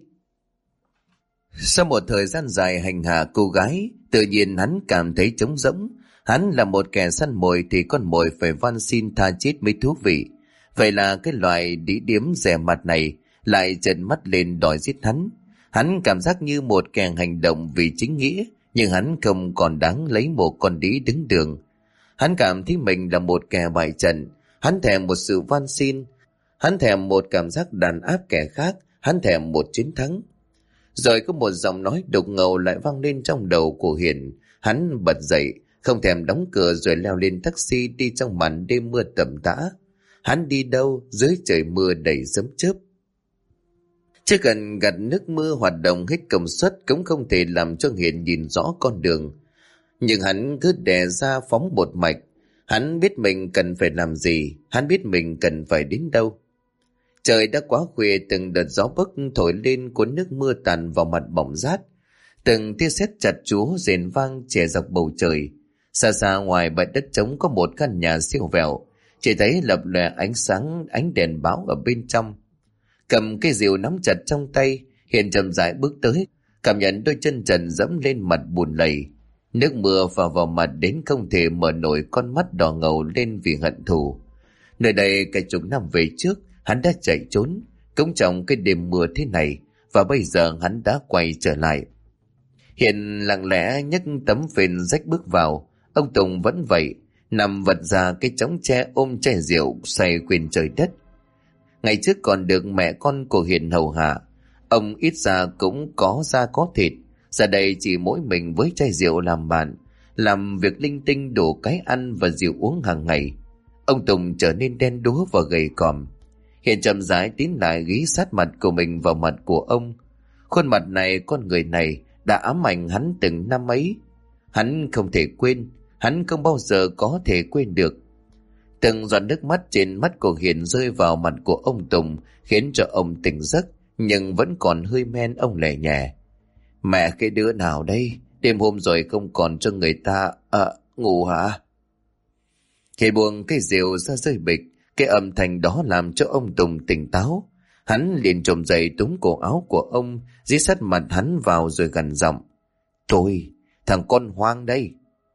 Sau một thời gian dài hành hạ cô gái, tự nhiên hắn cảm thấy trống rỗng. Hắn là một kẻ săn mồi thì con mồi phải van xin tha chết mới thú vị. Vậy là cái loại đĩ điếm rẻ mặt này lại trợn mắt lên đòi giết hắn. Hắn cảm giác như một kẻ hành động vì chính nghĩa, nhưng hắn không còn đáng lấy một con đĩ đứng đường. Hắn cảm thấy mình là một kẻ bại trận. Hắn thèm một sự van xin. Hắn thèm một cảm giác đàn áp kẻ khác. Hắn thèm một chiến thắng. Rồi có một giọng nói đục ngầu lại vang lên trong đầu của Hiền. Hắn bật dậy, không thèm đóng cửa rồi leo lên taxi đi trong màn đêm mưa tầm tã. Hắn đi đâu dưới trời mưa đầy sấm chớp. Chỉ cần gặt nước mưa hoạt động hết công suất cũng không thể làm cho Hiền nhìn rõ con đường. Nhưng hắn cứ đè ra phóng một mạch. Hắn biết mình cần phải làm gì, hắn biết mình cần phải đến đâu. Trời đã quá khuya, từng đợt gió bấc thổi lên cuốn nước mưa tàn vào mặt bỏng rát. Từng tia sét chặt chúa rền vang chẻ dọc bầu trời. Xa xa ngoài bãi đất trống có một căn nhà siêu vẹo, chỉ thấy lập lòe ánh sáng ánh đèn báo ở bên trong. Cầm cây rìu nắm chặt trong tay, Hiền chậm rãi bước tới, cảm nhận đôi chân trần dẫm lên mặt bùn lầy. Nước mưa phả vào mặt đến không thể mở nổi con mắt đỏ ngầu lên vì hận thù. Nơi đây cả chục năm về trước hắn đã chạy trốn, cũng trong cái đêm mưa thế này, và bây giờ hắn đã quay trở lại. Hiền lặng lẽ nhấc tấm phên rách bước vào. Ông Tùng vẫn vậy, nằm vật ra cái chõng tre ôm chai rượu say quên trời đất. Ngày trước còn được mẹ con của Hiền hầu hạ, ông ít ra cũng có da có thịt. Giờ đây chỉ mỗi mình với chai rượu làm bạn, làm việc linh tinh đủ cái ăn và rượu uống hàng ngày. Ông Tùng trở nên đen đúa và gầy còm. Hiền chậm rãi tiến lại ghí sát mặt của mình vào mặt của ông. Khuôn mặt này, con người này đã ám ảnh hắn từng năm ấy. Hắn không thể quên, hắn không bao giờ có thể quên được. Từng giọt nước mắt trên mắt của Hiền rơi vào mặt của ông Tùng, khiến cho ông tỉnh giấc, nhưng vẫn còn hơi men. Ông lẻ nhẹ: Mẹ, cái đứa nào đây? Đêm hôm rồi không còn cho người ta ngủ hả? Khi buông cái rượu ra rơi bịch, cái âm thanh đó làm cho ông Tùng tỉnh táo. Hắn liền trồm dậy túm cổ áo của ông, dí sát mặt hắn vào rồi gằn giọng: Tôi, thằng con hoang đây.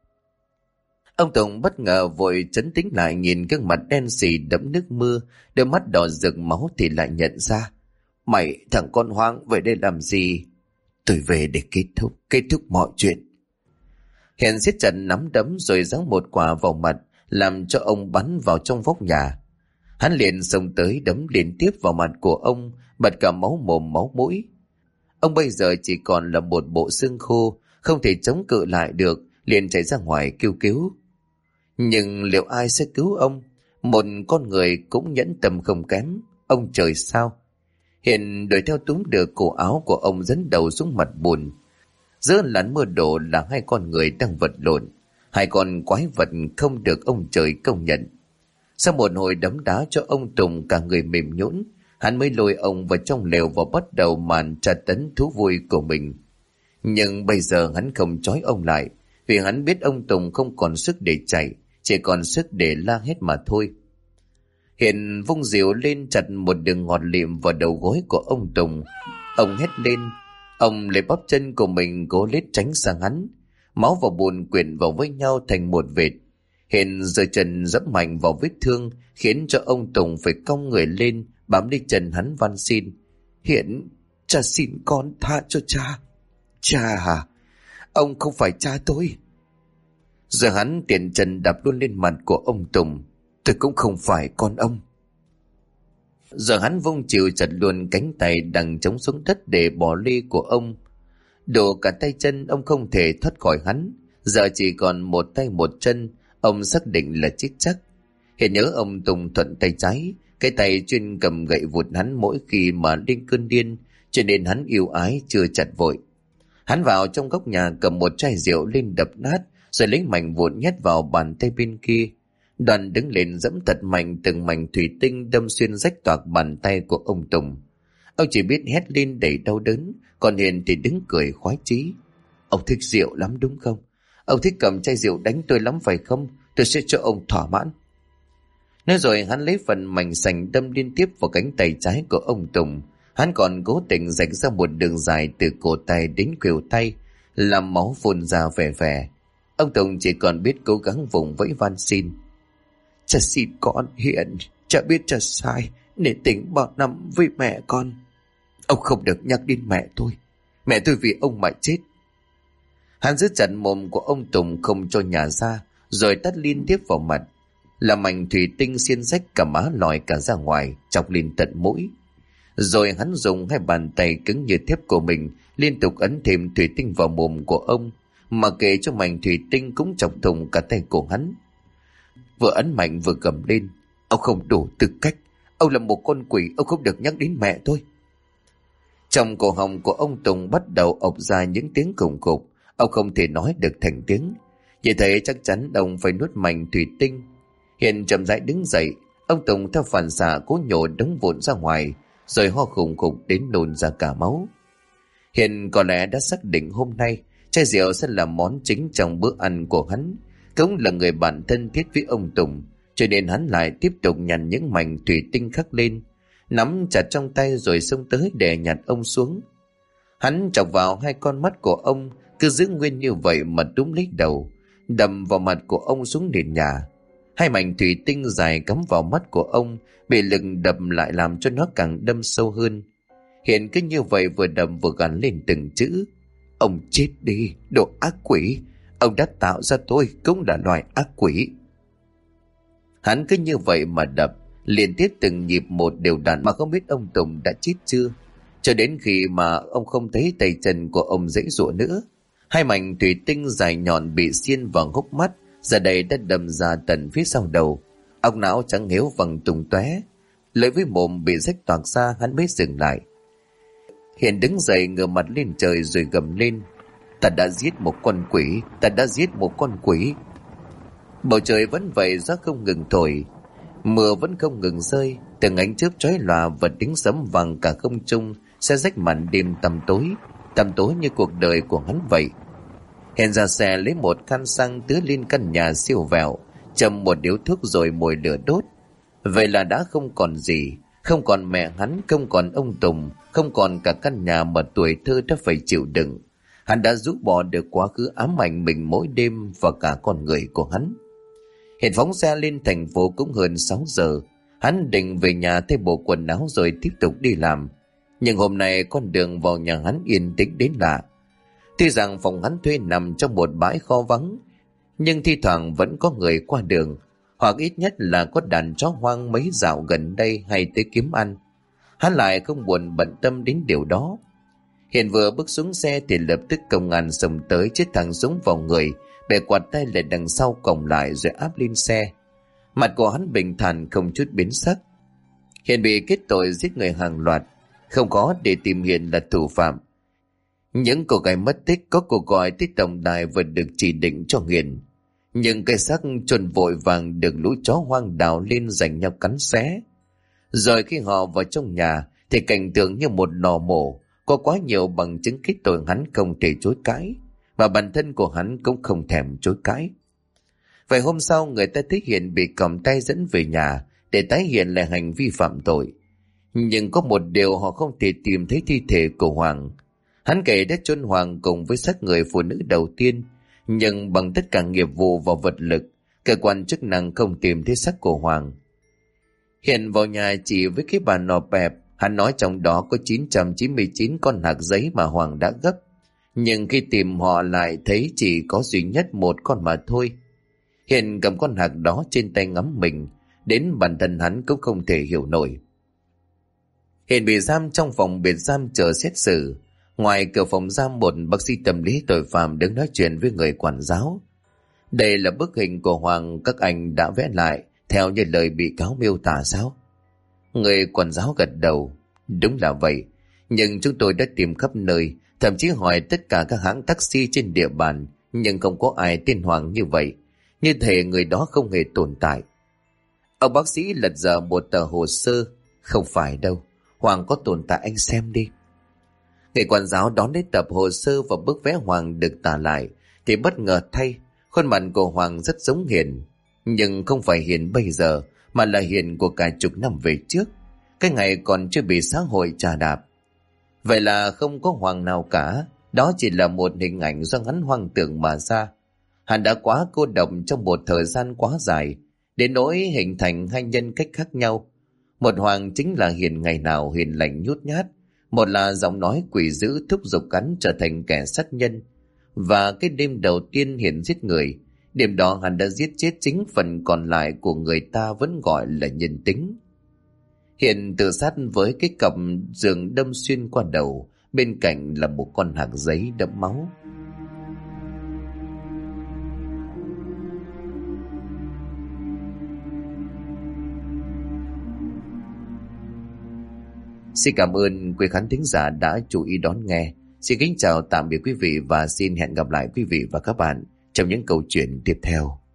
Ông Tùng bất ngờ vội trấn tĩnh lại, nhìn gương mặt đen sì đẫm nước mưa, đôi mắt đỏ rực máu thì lại nhận ra: Mày, thằng con hoang, về đây làm gì? Tôi về để kết thúc mọi chuyện. Hiền siết chặt nắm đấm rồi giáng một quả vào mặt, làm cho ông bắn vào trong vóc nhà. Hắn liền xông tới đấm liên tiếp vào mặt của ông, bật cả máu mồm máu mũi. Ông bây giờ chỉ còn là một bộ xương khô, không thể chống cự lại được, liền chạy ra ngoài kêu cứu. Nhưng liệu ai sẽ cứu ông? Một con người cũng nhẫn tâm không kém. Ông trời sao? Hiền đuổi theo túm được cổ áo của ông, dẫn đầu xuống mặt bùn. Giữa làn mưa đổ là hai con người đang vật lộn, hai con quái vật không được ông trời công nhận. Sau một hồi đấm đá cho ông Tùng cả người mềm nhũn, hắn mới lôi ông vào trong lều và bắt đầu màn tra tấn thú vui của mình. Nhưng bây giờ hắn không trói ông lại, vì hắn biết ông Tùng không còn sức để chạy, chỉ còn sức để la hét mà thôi. Hiền vung rìu lên chặt một đường ngọt lịm vào đầu gối của ông Tùng. Ông hét lên, ông lấy bắp chân của mình cố lết tránh sang hắn. Máu và bùn quyện vào với nhau thành một vệt. Hiền giơ chân dẫm mạnh vào vết thương, khiến cho ông Tùng phải cong người lên, bám lấy chân hắn van xin. Hiền, cha xin con tha cho cha. Cha à? Ông không phải cha tôi. Giờ hắn tiện chân đạp luôn lên mặt của ông Tùng. Tôi cũng không phải con ông. Giờ hắn vung chịu chặt luôn cánh tay đang chống xuống đất để bỏ ly của ông. Đổ cả tay chân, ông không thể thoát khỏi hắn. Giờ chỉ còn một tay một chân, ông xác định là chết chắc. Hiện nhớ ông Tùng thuận tay trái, cái tay chuyên cầm gậy vụt hắn mỗi khi mà lên cơn điên, cho nên hắn yêu ái chưa chặt vội. Hắn vào trong góc nhà cầm một chai rượu lên đập nát, rồi lấy mảnh vụn nhét vào bàn tay bên kia. Đoàn đứng lên dẫm thật mạnh từng mảnh thủy tinh đâm xuyên rách toạc bàn tay của ông Tùng. Ông chỉ biết hét lên đầy đau đớn, còn Hiền thì đứng cười khoái chí. Ông thích rượu lắm đúng không? Ông thích cầm chai rượu đánh tôi lắm phải không? Tôi sẽ cho ông thỏa mãn. Nói rồi hắn lấy phần mảnh sành đâm liên tiếp vào cánh tay trái của ông Tùng. Hắn còn cố tình rạch ra một đường dài từ cổ tay đến khuỷu tay, làm máu phun ra vẻ vẻ. Ông Tùng chỉ còn biết cố gắng vùng vẫy van xin. Cha xin con Hiền, cha biết cha sai nên tỉnh bao năm với mẹ con. Ông không được nhắc đến mẹ tôi. Mẹ tôi vì ông mà chết. Hắn giữ chặt mồm của ông Tùng không cho nhả ra, rồi tát liên tiếp vào mặt. Làm mảnh thủy tinh xiên rách cả má lòi cả ra ngoài, chọc lên tận mũi. Rồi hắn dùng hai bàn tay cứng như thép của mình liên tục ấn thêm thủy tinh vào mồm của ông, mà kệ cho mảnh thủy tinh cũng chọc thủng cả tay của hắn. Vừa ấn mạnh vừa gầm lên. Ông không đủ tư cách. Ông là một con quỷ, ông không được nhắc đến mẹ tôi. Trong cổ họng của ông Tùng bắt đầu ộc ra những tiếng khủng khục. Ông không thể nói được thành tiếng. Vì thế chắc chắn ông phải nuốt mảnh thủy tinh. Hiền chậm rãi đứng dậy. Ông Tùng theo phản xạ cố nhổ đống vụn ra ngoài, rồi ho khủng khục đến nôn ra cả máu. Hiền có lẽ đã xác định hôm nay chai rượu sẽ là món chính trong bữa ăn của hắn. Cũng là người bạn thân thiết với ông Tùng, cho nên hắn lại tiếp tục nhặt những mảnh thủy tinh khắc lên, nắm chặt trong tay rồi xông tới để nhặt ông xuống. Hắn chọc vào hai con mắt của ông, cứ giữ nguyên như vậy mà túm lấy đầu, đâm vào mặt của ông xuống nền nhà. Hai mảnh thủy tinh dài cắm vào mắt của ông, bị lực đập lại làm cho nó càng đâm sâu hơn. Hiện cứ như vậy vừa đâm vừa gằn lên từng chữ. Ông chết đi, đồ ác quỷ. Ông đã tạo ra tôi cũng là loài ác quỷ. Hắn cứ như vậy mà đập, liên tiếp từng nhịp một đều đặn mà không biết ông Tùng đã chết chưa. Cho đến khi mà ông không thấy tay chân của ông dãy dụa nữa. Hai mảnh thủy tinh dài nhọn bị xiên vào hốc mắt, giờ đây đã đâm ra tận phía sau đầu. Óc não trắng hiếu văng tung tóe, lưỡi với mồm bị rách toạc ra. Hắn mới dừng lại. Hiền đứng dậy ngửa mặt lên trời rồi gầm lên. Ta đã giết một con quỷ, ta đã giết một con quỷ. Bầu trời vẫn vậy, gió không ngừng thổi, mưa vẫn không ngừng rơi, từng ánh chớp chói lòa và tiếng sấm vang cả không trung sẽ rách màn đêm tăm tối như cuộc đời của hắn vậy. Hẹn ra xe lấy một căn xăng tưới lên căn nhà siêu vẹo, châm một điếu thuốc rồi mồi lửa đốt. Vậy là đã không còn gì, không còn mẹ hắn, không còn ông Tùng, không còn cả căn nhà mà tuổi thơ đã phải chịu đựng. Hắn đã rũ bỏ được quá khứ ám ảnh mình mỗi đêm và cả con người của hắn. Hiện phóng xe lên thành phố cũng hơn 6 giờ. Hắn định về nhà thay bộ quần áo rồi tiếp tục đi làm. Nhưng hôm nay con đường vào nhà hắn yên tĩnh đến lạ. Tuy rằng phòng hắn thuê nằm trong một bãi kho vắng, nhưng thi thoảng vẫn có người qua đường, hoặc ít nhất là có đàn chó hoang mấy dạo gần đây hay tới kiếm ăn. Hắn lại không buồn bận tâm đến điều đó. Hiện vừa bước xuống xe thì lập tức công an xông tới chĩa thẳng súng vào người bẻ quạt tay lại đằng sau còng lại rồi áp lên xe. Mặt của hắn bình thản không chút biến sắc. Hiền bị kết tội giết người hàng loạt, không có để tìm Hiền là thủ phạm. Những cô gái mất tích có cuộc gọi tới tổng đài vừa được chỉ định cho Hiền, nhưng cái xác chôn vội vàng được lũ chó hoang đào lên giành nhau cắn xé. Rồi khi họ vào trong nhà thì cảnh tượng như một lò mổ, có quá nhiều bằng chứng kết tội hắn không thể chối cãi, và bản thân của hắn cũng không thèm chối cãi. Vậy hôm sau người ta thấy Hiền bị còng tay dẫn về nhà để tái hiện lại hành vi phạm tội. Nhưng có một điều họ không thể tìm thấy thi thể của Hoàng. Hắn kể đã chôn Hoàng cùng với xác người phụ nữ đầu tiên, nhưng bằng tất cả nghiệp vụ và vật lực, cơ quan chức năng không tìm thấy xác của Hoàng. Hiền vào nhà chỉ với cái bàn nọ bẹp, hắn nói trong đó có 999 con hạt giấy mà Hoàng đã gấp. Nhưng khi tìm họ lại thấy chỉ có duy nhất một con mà thôi. Hiền cầm con hạt đó trên tay ngắm mình, đến bản thân hắn cũng không thể hiểu nổi. Hiền bị giam trong phòng biệt giam chờ xét xử. Ngoài cửa phòng giam, một bác sĩ tâm lý tội phạm đứng nói chuyện với người quản giáo. Đây là bức hình của Hoàng các anh đã vẽ lại theo như lời bị cáo miêu tả sao? Người quản giáo gật đầu. Đúng là vậy, nhưng chúng tôi đã tìm khắp nơi, thậm chí hỏi tất cả các hãng taxi trên địa bàn, nhưng không có ai tên Hoàng như vậy, như thể người đó không hề tồn tại. Ông bác sĩ lật dở một tờ hồ sơ. Không phải đâu, Hoàng có tồn tại, anh xem đi. Người quản giáo đón lấy tập hồ sơ và bức vẽ Hoàng được tả lại thì bất ngờ thay, khuôn mặt của Hoàng rất giống Hiền, nhưng không phải Hiền bây giờ mà là Hiền của cả chục năm về trước, cái ngày còn chưa bị xã hội chà đạp. Vậy là không có Hoàng nào cả, đó chỉ là một hình ảnh do hắn hoang tưởng mà ra. Hắn đã quá cô độc trong một thời gian quá dài, đến nỗi hình thành hai nhân cách khác nhau. Một Hoàng chính là Hiền ngày nào hiền lành nhút nhát, một là giọng nói quỷ dữ thúc giục hắn trở thành kẻ sát nhân. Và cái đêm đầu tiên Hiền giết người, đêm đó hắn đã giết chết chính phần còn lại của người ta vẫn gọi là nhân tính. Hiền tự sát với cái cặp giường đâm xuyên qua đầu, bên cạnh là một con hạt giấy đẫm máu. Xin cảm ơn quý khán thính giả đã chú ý đón nghe. Xin kính chào tạm biệt quý vị và xin hẹn gặp lại quý vị và các bạn trong những câu chuyện tiếp theo.